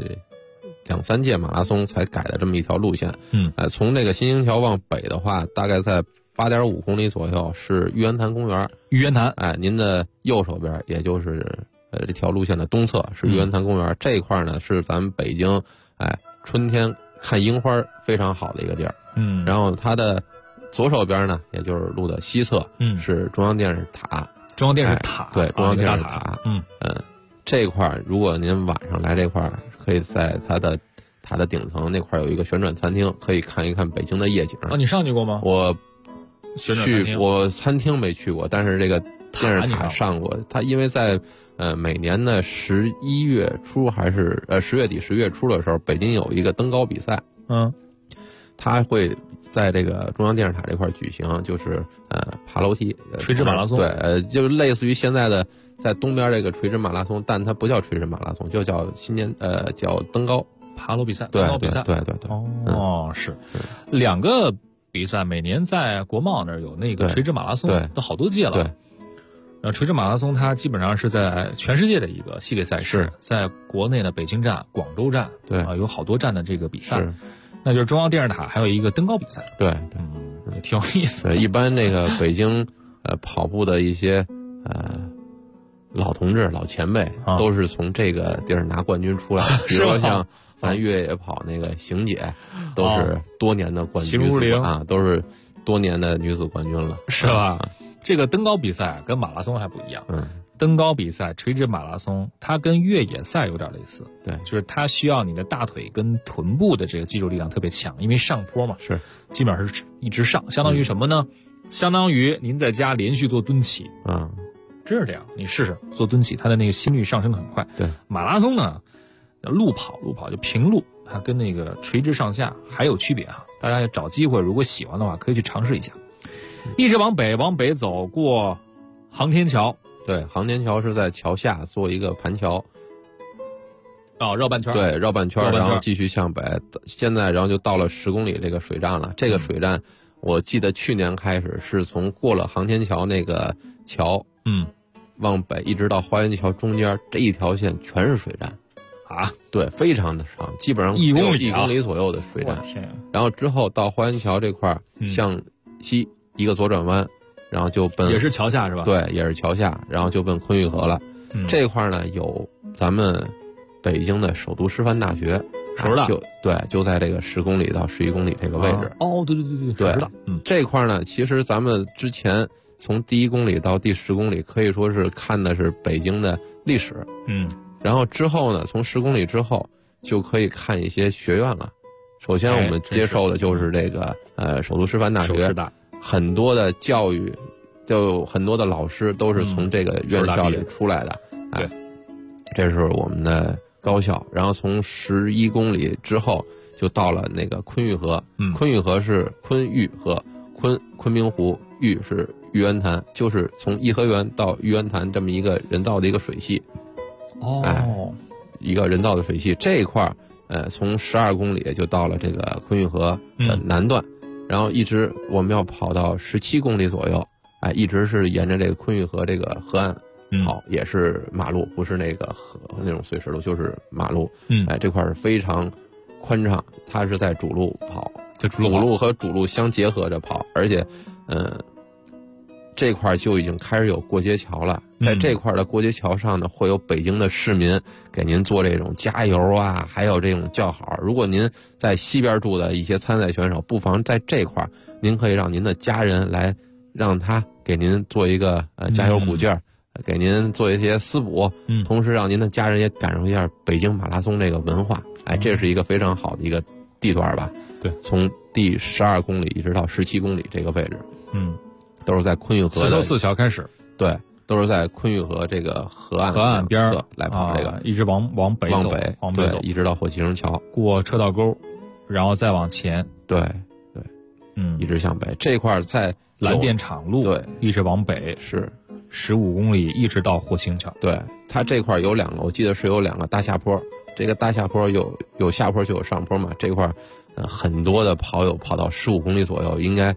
2-3届马拉松才改的这么一条路线。从这个新兴桥往北的话，大概在8.5公里左右是玉渊潭公园。 玉渊潭， 您的右手边，也就是这条路线的东侧是玉渊潭公园。这一块呢是咱们北京，春天看樱花非常好的一个地儿。然后它的左手边呢，也就是路的西侧，是中央电视塔。 中央电视塔， 对，中央电视塔。这块如果您晚上来这块，可以在它的塔的顶层那块有一个旋转餐厅，可以看一看北京的夜景。 你上去过吗？ 我餐厅没去过，但是这个电视塔上过。它因为在每年的11月初还是10月底10月初的时候，北京有一个登高比赛。它会在这个中央电视塔这块举行，就是爬楼梯垂直马拉松。 对，就类似于现在的在东边这个垂直马拉松，但它不叫垂直马拉松，就叫叫登高爬楼比赛。 对， 登高比赛。 对。 是2个比赛，每年在国贸那儿有那个垂直马拉松，都好多届了。对。垂直马拉松它基本上是在全世界的一个系列赛事，在国内的北京站、广州站，有好多站的这个比赛。那就是中央电视塔还有一个登高比赛。 对， 挺有意思的。 一般这个北京跑步的一些老同志、老前辈都是从这个地儿拿冠军出来的。比如说像咱越野跑那个邢姐，都是多年的冠军都是多年的女子冠军了， 是吧？这个登高比赛跟马拉松还不一样。登高比赛、垂直马拉松，它跟越野赛有点类似。 对， 就是它需要你的大腿跟臀部的这个肌肉力量特别强，因为上坡嘛， 是基本上是一直上，相当于什么呢？相当于您在家连续做蹲起。真是这样，你试试做蹲起，它的那个心率上升很快。 对， 马拉松呢，路跑就平路，它跟那个垂直上下还有区别啊。大家找机会，如果喜欢的话，可以去尝试一下。一直往北走过航天桥。 对，航天桥是在桥下做一个盘桥， 绕半圈。 对，绕半圈，然后继续向北。现在然后就到了10公里这个水站了。这个水站，我记得去年开始是从过了航天桥那个桥，往北一直到花园桥中间这一条线全是水站。对，非常的长，基本上 1 公里左右的水站。然后之后到花园桥这块向西一个左转弯。然后就奔也是桥下是吧？ 对，也是桥下，然后就奔昆玉河了。这块呢有咱们北京的首都师范大学，就在这个10公里到11公里这个位置。 对， 这块呢，其实咱们之前从第1公里到第10公里，可以说是看的是北京的历史。然后之后呢，从10公里之后就可以看一些学院了。首先我们接受的就是这个首都师范大学。很多的教育，就很多的老师都是从这个院校里出来的。 对， 这是我们的高校。然后从11公里之后就到了那个昆玉河。昆玉河是昆玉河，昆明湖，玉是玉渊潭，就是从颐和园到玉渊潭这么一个人造的一个水系。一个人造的水系。这一块从12公里就到了这个昆玉河的南段。然后一直我们要跑到17公里左右，一直是沿着这个昆玉河这个河岸跑，也是马路，不是那个河那种碎石路，就是马路。这块是非常宽敞，它是在主路跑，主路和主路相结合着跑，而且这块就已经开始有过街桥了。在这块的过街桥上呢，会有北京的市民给您做这种加油啊，还有这种叫好。如果您在西边住的一些参赛选手，不妨在这块您可以让您的家人来，让他给您做一个加油鼓劲儿，给您做一些私补，同时让您的家人也感受一下北京马拉松这个文化。这是一个非常好的一个地段吧。 对， 从第12公里一直到17公里这个位置，都是在昆玉河 4州4桥开始。 对，都是在昆玉河这个河岸边来跑这个， 一直往北走， 对，一直到火器城桥， 过车道沟，然后再往前， 对，一直向北。这块在蓝电厂路， 对， 一直往北是 15公里，一直到火器城桥。 对，它这块有2个，我记得是有2个大下坡。这个大下坡有下坡就有上坡嘛。这块很多的跑友跑到15公里左右，应该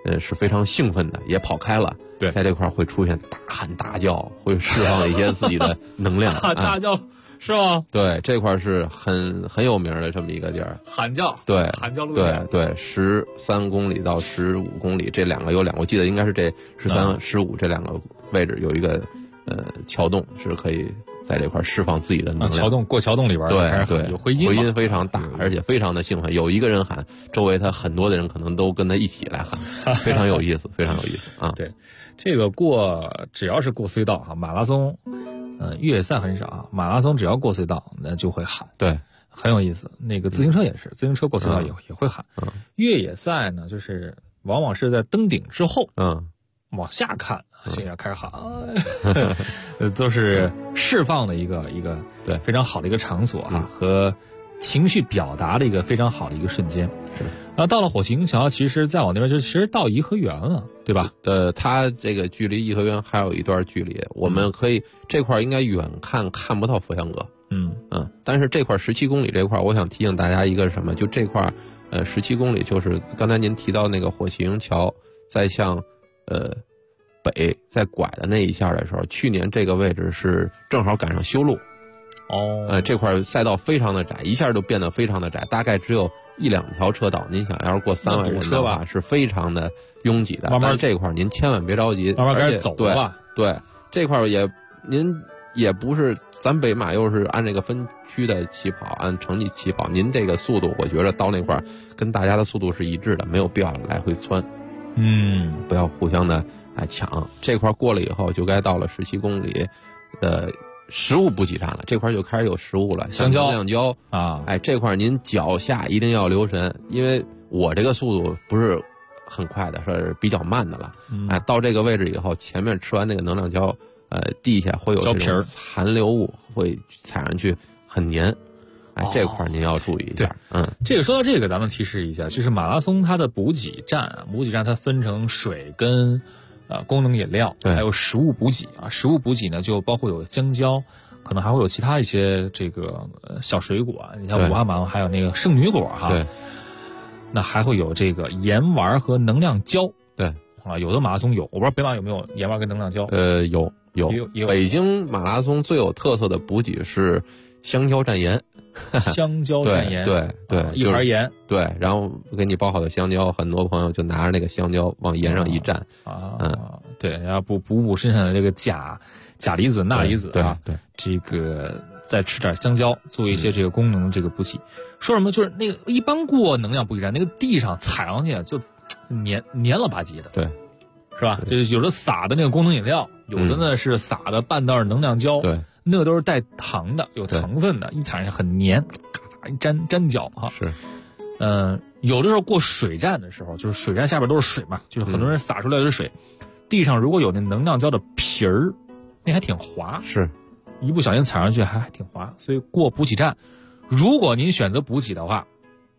是非常兴奋的，也跑开了。 对， 在这块会出现大喊大叫，会释放一些自己的能量。 大喊大叫。是吗？ 对，这块是很有名的这么一个地儿。 喊叫， 对， 喊叫路线， 对，13公里到15公里这两个有两个，我记得应该是这13、15这两个位置有一个桥洞，是可以在这块释放自己的能量。 桥洞过桥洞里边， 对， 有回音非常大，而且非常的兴奋。有一个人喊，周围他很多的人可能都跟他一起来喊，非常有意思，非常有意思啊！ 对，这个只要是过隧道啊，马拉松。越野赛很少啊，马拉松只要过隧道那就会喊， 对， 很有意思。那个自行车也是，自行车过隧道也会喊。越野赛呢，就是往往是在登顶之后，往下看，现在开始喊，都是释放的一个对非常好的一个场所啊，和情绪表达的一个非常好的一个瞬间。 是。 然后到了火行桥，其实再往那边其实到颐和园了，对吧？ 它这个距离颐和园还有一段距离，我们可以这块应该远看不到佛香阁。但是这块17公里这块，我想提醒大家一个是什么？就这块17公里就是刚才您提到那个火行桥再向北再拐的那一下的时候，去年这个位置是正好赶上修路。这块赛道非常的窄，一下就变得非常的窄，大概只有1-2条车道。您想要是过3万人的话，是非常的拥挤的。但是这块您千万别着急， 慢慢开始走了。 对，这块您也不是咱北马又是按这个分区的起跑，按成绩起跑，您这个速度，我觉得到那块跟大家的速度是一致的，没有必要来回窜。不要互相的抢。这块过了以后，就该到了17公里食物补给站了，这块就开始有食物了， 香蕉、 能量胶啊， 这块您脚下一定要留神，因为我这个速度不是很快的，是比较慢的了。到这个位置以后，前面吃完那个能量胶，地下会有这种残留物，会踩上去很黏。这块您要注意一下。 这个说到这个，咱们提示一下，就是马拉松它的补给站它分成水跟功能饮料，还有食物补给啊。食物补给呢，就包括有香蕉，可能还会有其他一些这个小水果。你像武汉马拉松还有那个圣女果哈。 对。 那还会有这个盐丸和能量胶。 对。 有的马拉松有，我不知道北马有没有盐丸跟能量胶。 有。北京马拉松最有特色的补给是香蕉蘸盐。 香蕉蘸盐， 对， 一盘盐， 对，然后给你包好的香蕉，很多朋友就拿着那个香蕉往盐上一蘸， 对，然后补身上的这个钾离子、钠离子啊， 对， 这个再吃点香蕉，做一些这个功能这个补给。说什么就是那个一般过能量补给站，那个地上踩上去就黏了吧唧的， 对， 是吧？就是有的撒的那个功能饮料，有的呢是撒的半袋能量胶， 对。 那个都是带糖的，有糖分的，一踩上去很黏，咔嚓粘脚哈。 是， 有的时候过水站的时候，就是水站下边都是水嘛，就是很多人洒出来的水，地上如果有那能量胶的皮儿，那还挺滑， 是， 一不小心踩上去还挺滑。所以过补给站，如果您选择补给的话，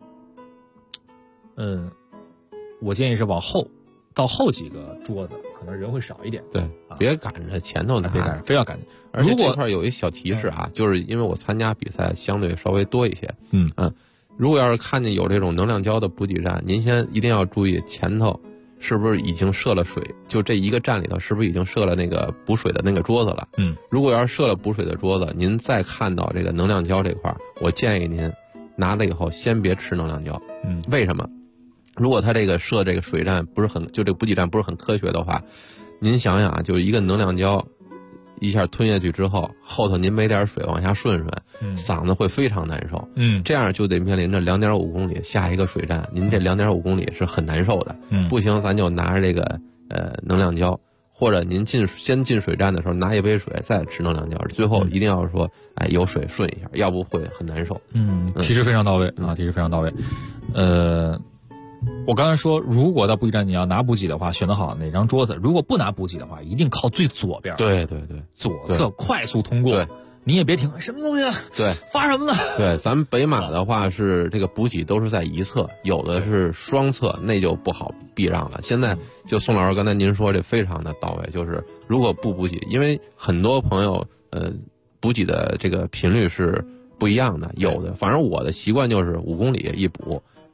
我建议是往后，到后几个桌子，可能人会少一点。 对，别赶着前头拿， 别赶着，非要赶着。 而且这块有一小提示啊，就是因为我参加比赛相对稍微多一些，如果要是看见有这种能量胶的补给站，您先一定要注意前头是不是已经设了水，就这一个站里头是不是已经设了那个补水的那个桌子了。如果要是设了补水的桌子，您再看到这个能量胶这块，我建议您拿了以后先别吃能量胶。为什么？如果它这个设这个水站不是很，就这个补给站不是很科学的话，您想想啊，就是一个能量胶一下吞下去之后，后头您没点水往下顺，嗓子会非常难受。这样就得面临着2.5公里下一个水站，您这2.5公里是很难受的。不行，咱就拿着这个能量胶，或者您先进水站的时候拿一杯水，再吃能量胶，最后一定要说有水顺一下，要不会很难受。 提示非常到位啊，提示非常到位。我刚才说，如果到补给站你要拿补给的话，选择好哪张桌子。如果不拿补给的话，一定靠最左边。 对， 左侧快速通过。 对， 你也别停，什么东西啊？ 对， 发什么呢？ 对，咱们北马的话是这个补给都是在一侧，有的是双侧，那就不好避让了。现在就宋老师刚才您说这非常的到位，就是如果不补给，因为很多朋友补给的这个频率是不一样的，有的反正我的习惯就是5公里一补。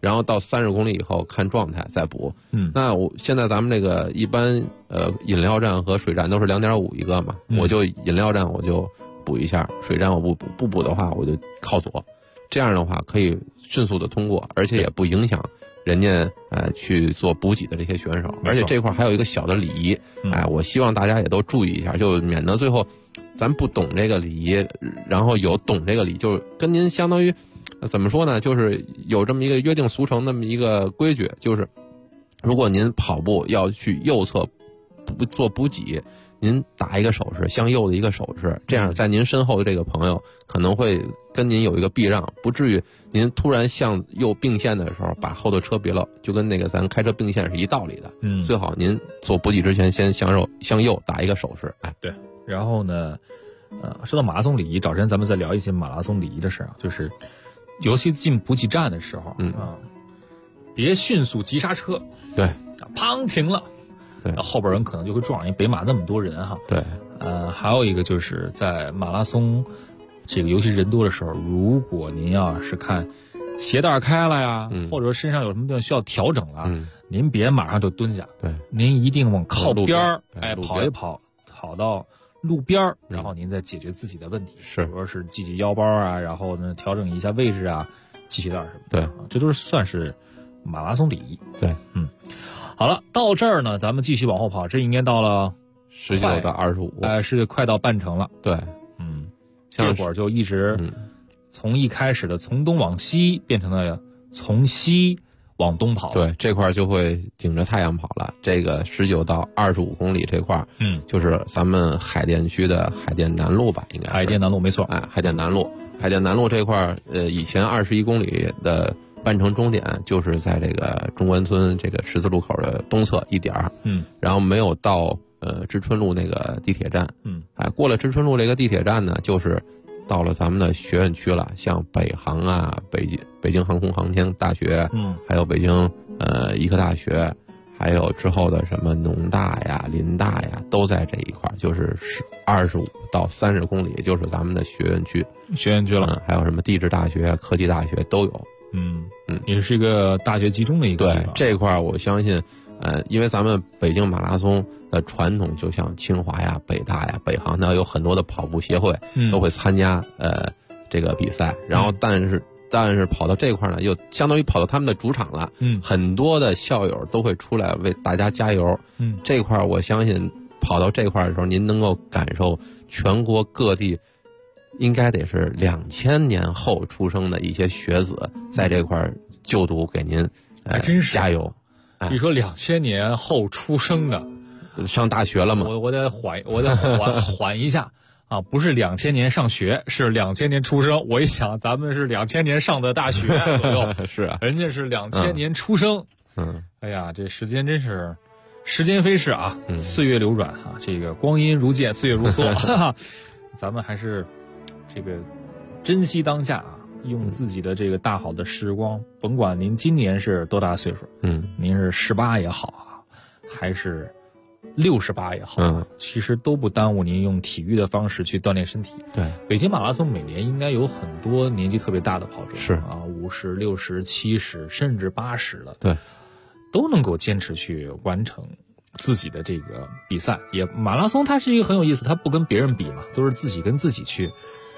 然后到30公里以后看状态再补。那我现在咱们这个一般饮料站和水站都是2.5一个嘛，我就饮料站我就补一下，水站我不补的话我就靠左，这样的话可以迅速的通过，而且也不影响人家去做补给的这些选手。而且这块还有一个小的礼仪，我希望大家也都注意一下，就免得最后咱不懂这个礼仪，然后有懂这个礼，就是跟您相当于怎么说呢，就是有这么一个约定俗成那么一个规矩，就是如果您跑步要去右侧做补给，您打一个手势，向右的一个手势，这样在您身后的这个朋友可能会跟您有一个避让，不至于您突然向右并线的时候把后头车别了，就跟那个咱开车并线是一道理的。最好您做补给之前先向右打一个手势。 对。然后呢，说到马拉松礼仪，早晨咱们再聊一些马拉松礼仪的事啊，就是尤其进补给站的时候别迅速急刹车， 对， 砰停了。后边人可能就会撞，因为北马那么多人哈。 对， 还有一个就是在马拉松这个尤其人多的时候，如果您要是看鞋带开了呀，或者说身上有什么地方需要调整了，您别马上就蹲下， 对， 您一定往靠边儿，跑一跑，跑到路边儿，然后您再解决自己的问题，比如说是系腰包啊，然后呢调整一下位置啊，系鞋带什么的， 对， 这都是算是马拉松礼仪。 对， 好了，到这儿呢，咱们继续往后跑，这应该到了 19到25， 是快到半程了。 对， 这会儿就一直从一开始的从东往西变成了从西往东跑。 对，这块就会顶着太阳跑了。这个19到25公里这块，就是咱们海淀区的海淀南路吧，应该是海淀南路，没错。 海淀南路，海淀南路这块，以前21公里的半程终点就是在这个中关村这个十字路口的东侧一点儿，然后没有到知春路那个地铁站，过了知春路这个地铁站呢，就是到了咱们的学院区了，像北航啊、北京航空航天大学，还有北京医科大学，还有之后的什么农大呀、林大呀，都在这一块，就是25到30公里，就是咱们的学院区了。还有什么地质大学、科技大学都有。 也是一个大学集中的一个地方。 对，这块我相信，因为咱们北京马拉松的传统，就像清华呀、北大呀、北航，那有很多的跑步协会都会参加这个比赛。然后，但是跑到这块呢，又相当于跑到他们的主场了。很多的校友都会出来为大家加油。这块我相信跑到这块的时候，您能够感受全国各地。应该得是2000年后出生的一些学子在这块就读，给您还真是加油。 你说2000年后出生的， 上大学了吗？ 我得缓一下啊，不是2000年上学，是2000年出生。我一想，咱们是2000年上的大学左右， 是啊， 人家是2000年出生。哎呀，这时间真是时间飞逝啊，岁月流转啊，这个光阴如箭，岁月如梭。咱们还是。这个珍惜当下啊，用自己的这个大好的时光，甭管您今年是多大岁数，您是18也好啊，还是68也好，其实都不耽误您用体育的方式去锻炼身体。 对， 北京马拉松每年应该有很多年纪特别大的跑者， 是啊，50、60、70，甚至80了， 对， 都能够坚持去完成自己的这个比赛。也马拉松它是一个很有意思，它不跟别人比嘛，都是自己跟自己去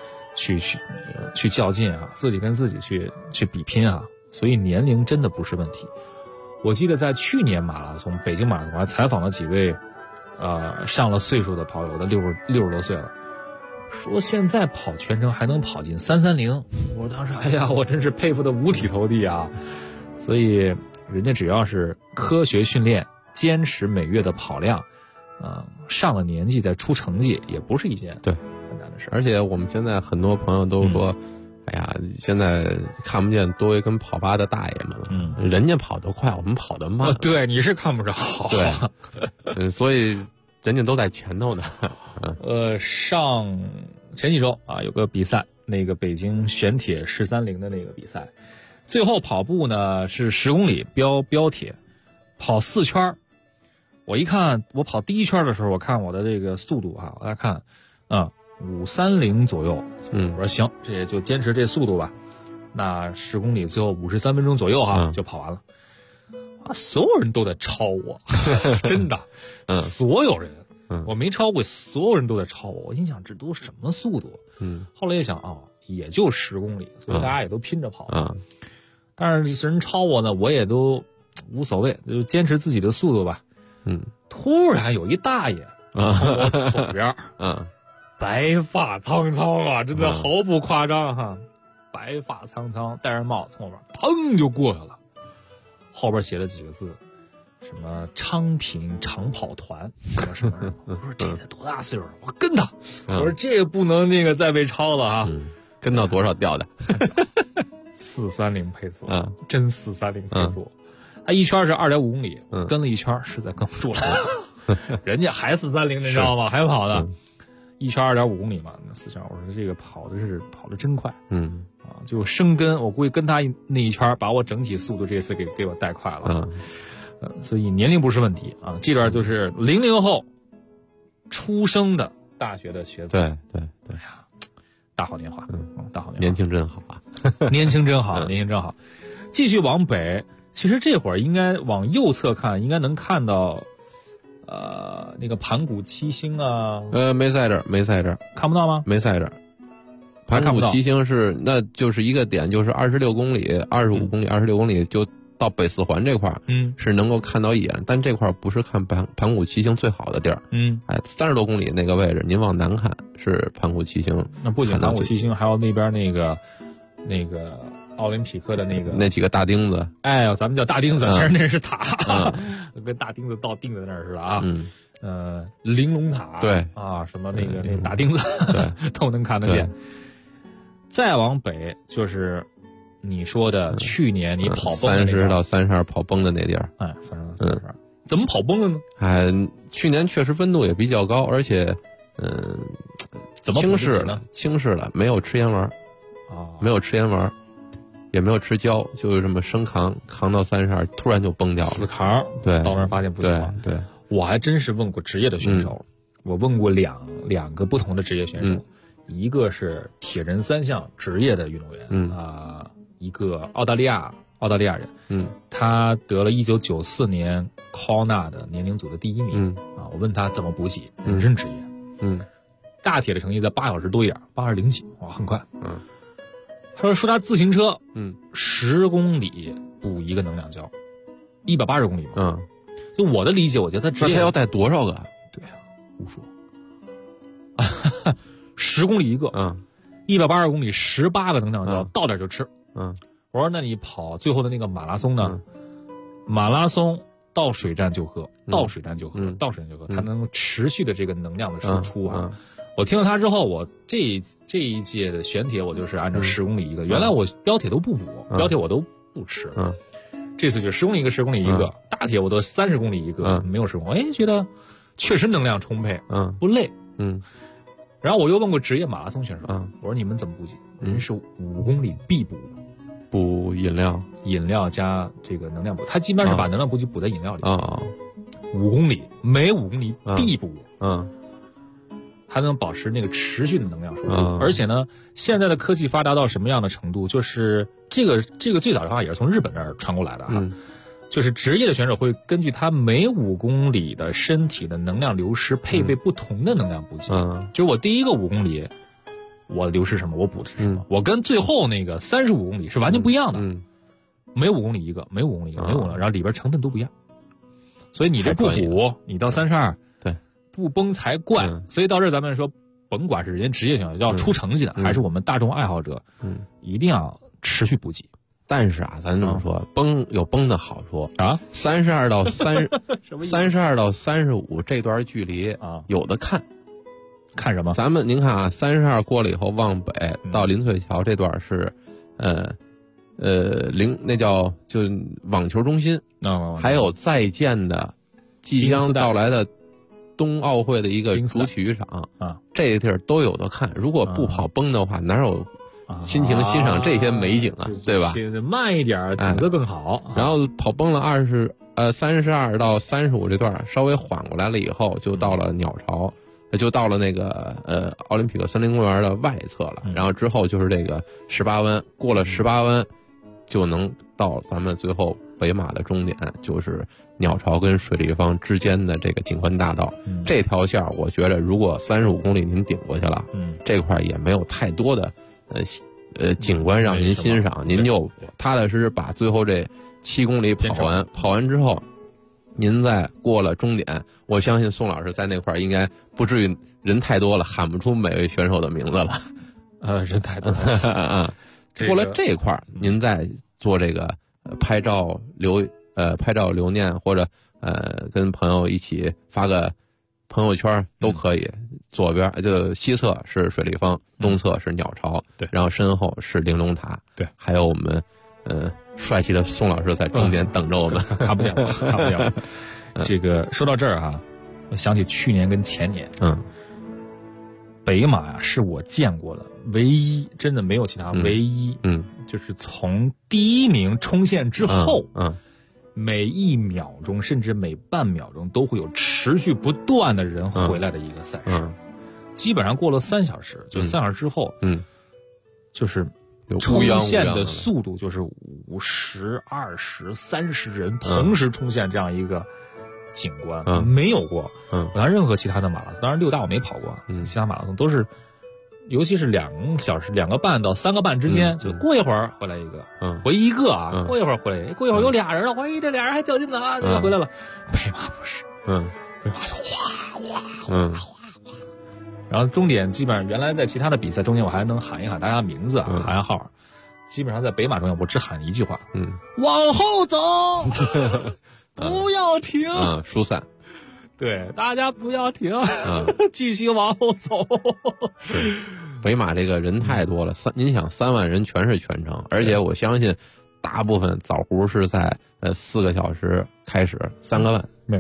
较劲啊，自己跟自己去比拼啊，所以年龄真的不是问题。我记得在去年马拉松，北京马拉松，我还采访了几位上了岁数的跑友，的60多岁了，说现在跑全程还能跑进330。我当时哎呀，我真是佩服的五体投地啊。所以人家只要是科学训练，坚持每月的跑量，上了年纪再出成绩也不是一件很难的事。 而且我们现在很多朋友都说，哎呀，现在看不见多维跟跑吧的大爷们了，人家跑得快，我们跑得慢。 对，你是看不着。 对，所以人家都在前头呢。 上前几周啊，有个比赛，那个北京玄铁1030的那个比赛，最后跑步呢是10公里标铁，跑4圈。我一看，我跑第1圈的时候，我看我的这个速度啊，我来看，530左右。我说行，这也就坚持这速度吧。 那10公里最后53分钟左右哈，就跑完了。所有人都在超我，真的，所有人，我没超过，所有人都在超我。我心想这都什么速度？后来一想也就10公里，所以大家也都拼着跑。但是人超我呢，我也都无所谓，就坚持自己的速度吧。突然有一大爷从我左边，白发苍苍啊，真的毫不夸张哈，白发苍苍，戴着帽，从我边腾就过去了。后边写了几个字，什么昌平长跑团，什么我说这才多大岁数了，我跟他，我说这不能那个再被超了啊， 跟到多少掉的 ？430配速，真430配速，他一圈是2.5公里，跟了一圈实在跟不住了，人家还430，你知道吗？还跑的，一圈2.5公里嘛，那4圈，我说这个跑的真快，就生根，我估计跟他那一圈把我整体速度这次给我带快了，所以年龄不是问题啊。这段就是00后出生的大学的学子， 对呀，大好年华，大好年华， 年轻真好啊， 年轻真好，年轻真好。继续往北，其实这会儿应该往右侧看，应该能看到，那个盘古七星啊， 没在这儿， 看不到吗？ 没在这儿。盘古七星那就是一个点，就是26公里、25公里、26公里就到北四环这块儿，是能够看到一眼，但这块儿不是看盘古七星最好的地儿，30多公里那个位置，您往南看是盘古七星。 那不仅盘古七星，还有那边那个奥林匹克的那几个大钉子， 哎，咱们叫大钉子，其实那是塔，跟大钉子倒钉在那儿似的啊。玲珑塔， 对啊，什么那个大钉子，对，都能看得见。再往北就是你说的去年你跑崩的 30到32跑崩的那地儿 ，30到32，怎么跑崩了呢？去年确实温度也比较高，而且怎么轻视了，没有吃盐丸没有吃盐丸，也没有吃胶，就这么生扛到32，突然就崩掉了， 死扛。 对， 到那儿发现不行。 对， 我还真是问过职业的选手，我问过两个不同的职业选手。一个是铁人3项职业的运动员，一个澳大利亚人，他得了1994年 Kona 的年龄组的第1名，我问他怎么补给，人身职业，大铁的成绩在8小时多一点，8:0几，哇，很快，他说他自行车，10公里补一个能量胶，180公里嘛，就我的理解，我觉得他职业那他要带多少个？ 对呀，无数。10公里一个，180公里18个能量胶，到点就吃。我说那你跑最后的那个马拉松呢？马拉松到水站就喝，到水站就喝，它能持续的这个能量的输出啊。我听了他之后，我这一届的选铁我就是按照10公里一个，原来我标铁都不补，标铁我都不吃。这次就10公里一个，10公里一个，大铁我都30公里一个，没有10公里，觉得确实能量充沛，不累，然后我又问过职业马拉松选手，我说你们怎么补给？人是5公里必补饮料加这个能量补，他基本上是把能量补给补在饮料里。5公里，每5公里必补，还能保持那个持续的能量输出。而且呢，现在的科技发达到什么样的程度？就是这个最早的话也是从日本那儿传过来的哈。就是职业的选手会根据他每5公里的身体的能量流失，配备不同的能量补给。就是我第一个5公里，我流失什么，我补的是什么，我跟最后那个35公里是完全不一样的。每5公里一个，每5公里一个，然后里边成分都不一样。所以你这不补，你到32， 对， 不崩才怪。所以到这咱们说，甭管是人家职业选手要出成绩的，还是我们大众爱好者，一定要持续补给。 但是咱这么说，崩有崩的好处啊 ，32到35这段距离有的看什么？ 您看啊，32过了以后往北到林翠桥这段是，那叫就网球中心，还有在建的即将到来的冬奥会的一个主体育场这个地儿都有的看。如果不跑崩的话，哪有心情欣赏这些美景啊，对吧？ 慢一点，景色更好。 然后跑崩了32到35这段稍微缓过来了以后，就到了鸟巢， 就到了那个奥林匹克森林公园的外侧了，然后之后就是这个18弯，过了18弯就能到咱们最后北马的终点，就是鸟巢跟水立方之间的这个景观大道。这条线我觉得如果35公里您顶过去了，这块也没有太多的景观让您欣赏，您就踏踏实实把最后这7公里跑完之后，您再过了终点，我相信宋老师在那块应该不至于人太多了，喊不出每位选手的名字了。 人太多了。 过了这块，您再做这个拍照留念，或者跟朋友一起发个朋友圈都可以。左边就西侧是水立方，东侧是鸟巢， 对， 然后身后是玲珑塔， 对， 还有我们帅气的宋老师在终点等着我们， 卡不了。这个说到这儿啊，我想起去年跟前年，北马呀是我见过的唯一，真的没有其他，唯一，就是从第1名冲线之后，每1秒钟甚至每半秒钟都会有持续不断的人回来的一个赛事，基本上过了3小时，就3小时之后，就是冲线的速度就是50、20、30人同时冲线这样一个景观，没有过。我看任何其他的马拉松，当然6大我没跑过，其他马拉松都是，尤其是2小时2个半到3个半之间，就过一会儿回来一个，回一个啊，过一会儿回来，过一会儿有俩人了，这俩人还较劲呢啊，就回来了。北马不是，北马就哗，然后终点基本上原来在其他的比赛中间我还能喊一喊大家名字，喊暗号，基本上在北马中间我只喊一句话，往后走。不要停， 疏散， 对，大家不要停，继续往后走。 是，北马这个人太多了，您想3万人全是全程，而且我相信大部分枣核是在4个小时开始，3个半， 没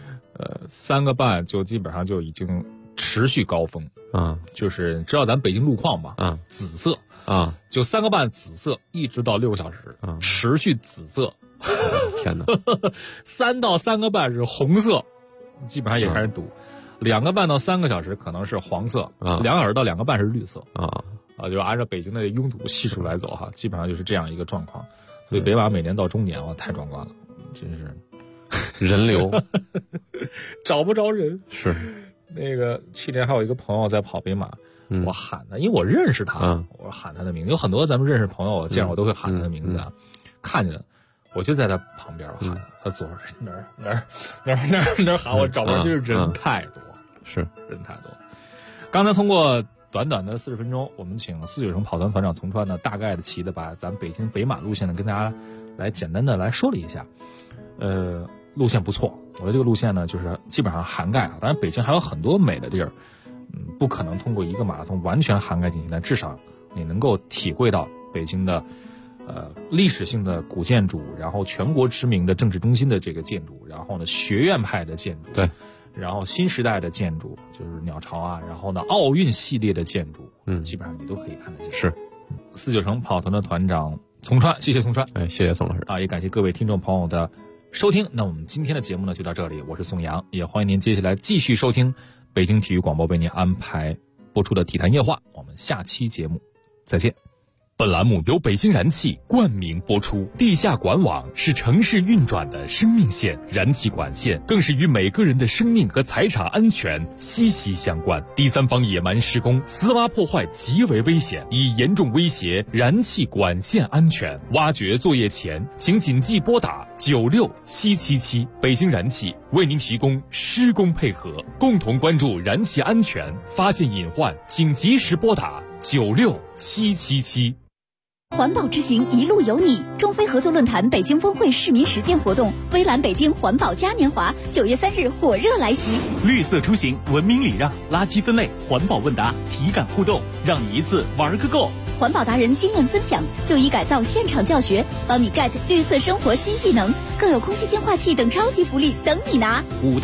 ，3个半就基本上就已经持续高峰就是知道咱北京路况吧，紫色就3个半紫色，一直到6个小时，持续紫色。 天哪 ！3到3个半是红色，基本上也开始堵。2个半到3个小时可能是黄色，2个小时到2个半是绿色就按照北京的拥堵系数来走哈，基本上就是这样一个状况。所以北马每年到终点太壮观了，真是人流找不着人。 是那个去年还有一个朋友在跑北马，我喊他，因为我认识他，我喊他的名字。有很多咱们认识朋友见着我都会喊他的名字看见我就在他旁边，我喊他左哪儿喊我，找不着，就是人太多， 是人太多。刚才通过短短的40分钟，我们请49城跑团团长丛川呢，大概的齐的把咱北京北马路线呢跟大家来简单的来说了一下。路线不错，我的这个路线呢就是基本上涵盖当然北京还有很多美的地儿，不可能通过一个马拉松完全涵盖进去，但至少你能够体会到北京的历史性的古建筑，然后全国知名的政治中心的这个建筑，然后呢学院派的建筑， 对， 然后新时代的建筑就是鸟巢然后呢奥运系列的建筑，基本上你都可以看得见。 是 49城跑团的团长丛川，谢谢丛川， 谢谢宋老师也感谢各位听众朋友的收听。那我们今天的节目呢就到这里，我是宋阳，也欢迎您接下来继续收听北京体育广播为您安排播出的体坛夜话，我们下期节目再见。 本栏目由北京燃气冠名播出。地下管网是城市运转的生命线，燃气管线更是与每个人的生命和财产安全息息相关。第三方野蛮施工、私挖破坏极为危险，已严重威胁燃气管线安全。挖掘作业前，请谨记拨打96777。北京燃气为您提供施工配合，共同关注燃气安全，发现隐患请及时拨打96777。 环保之行一路有你，中非合作论坛北京峰会市民实践活动，微蓝北京环保嘉年华9月3日火热来袭。 绿色出行，文明礼让，垃圾分类，环保问答，体感互动，让你一次玩个够。 环保达人经验分享，就医改造现场教学，帮你 get 绿色生活新技能，更有空气净化器等超级福利等你拿。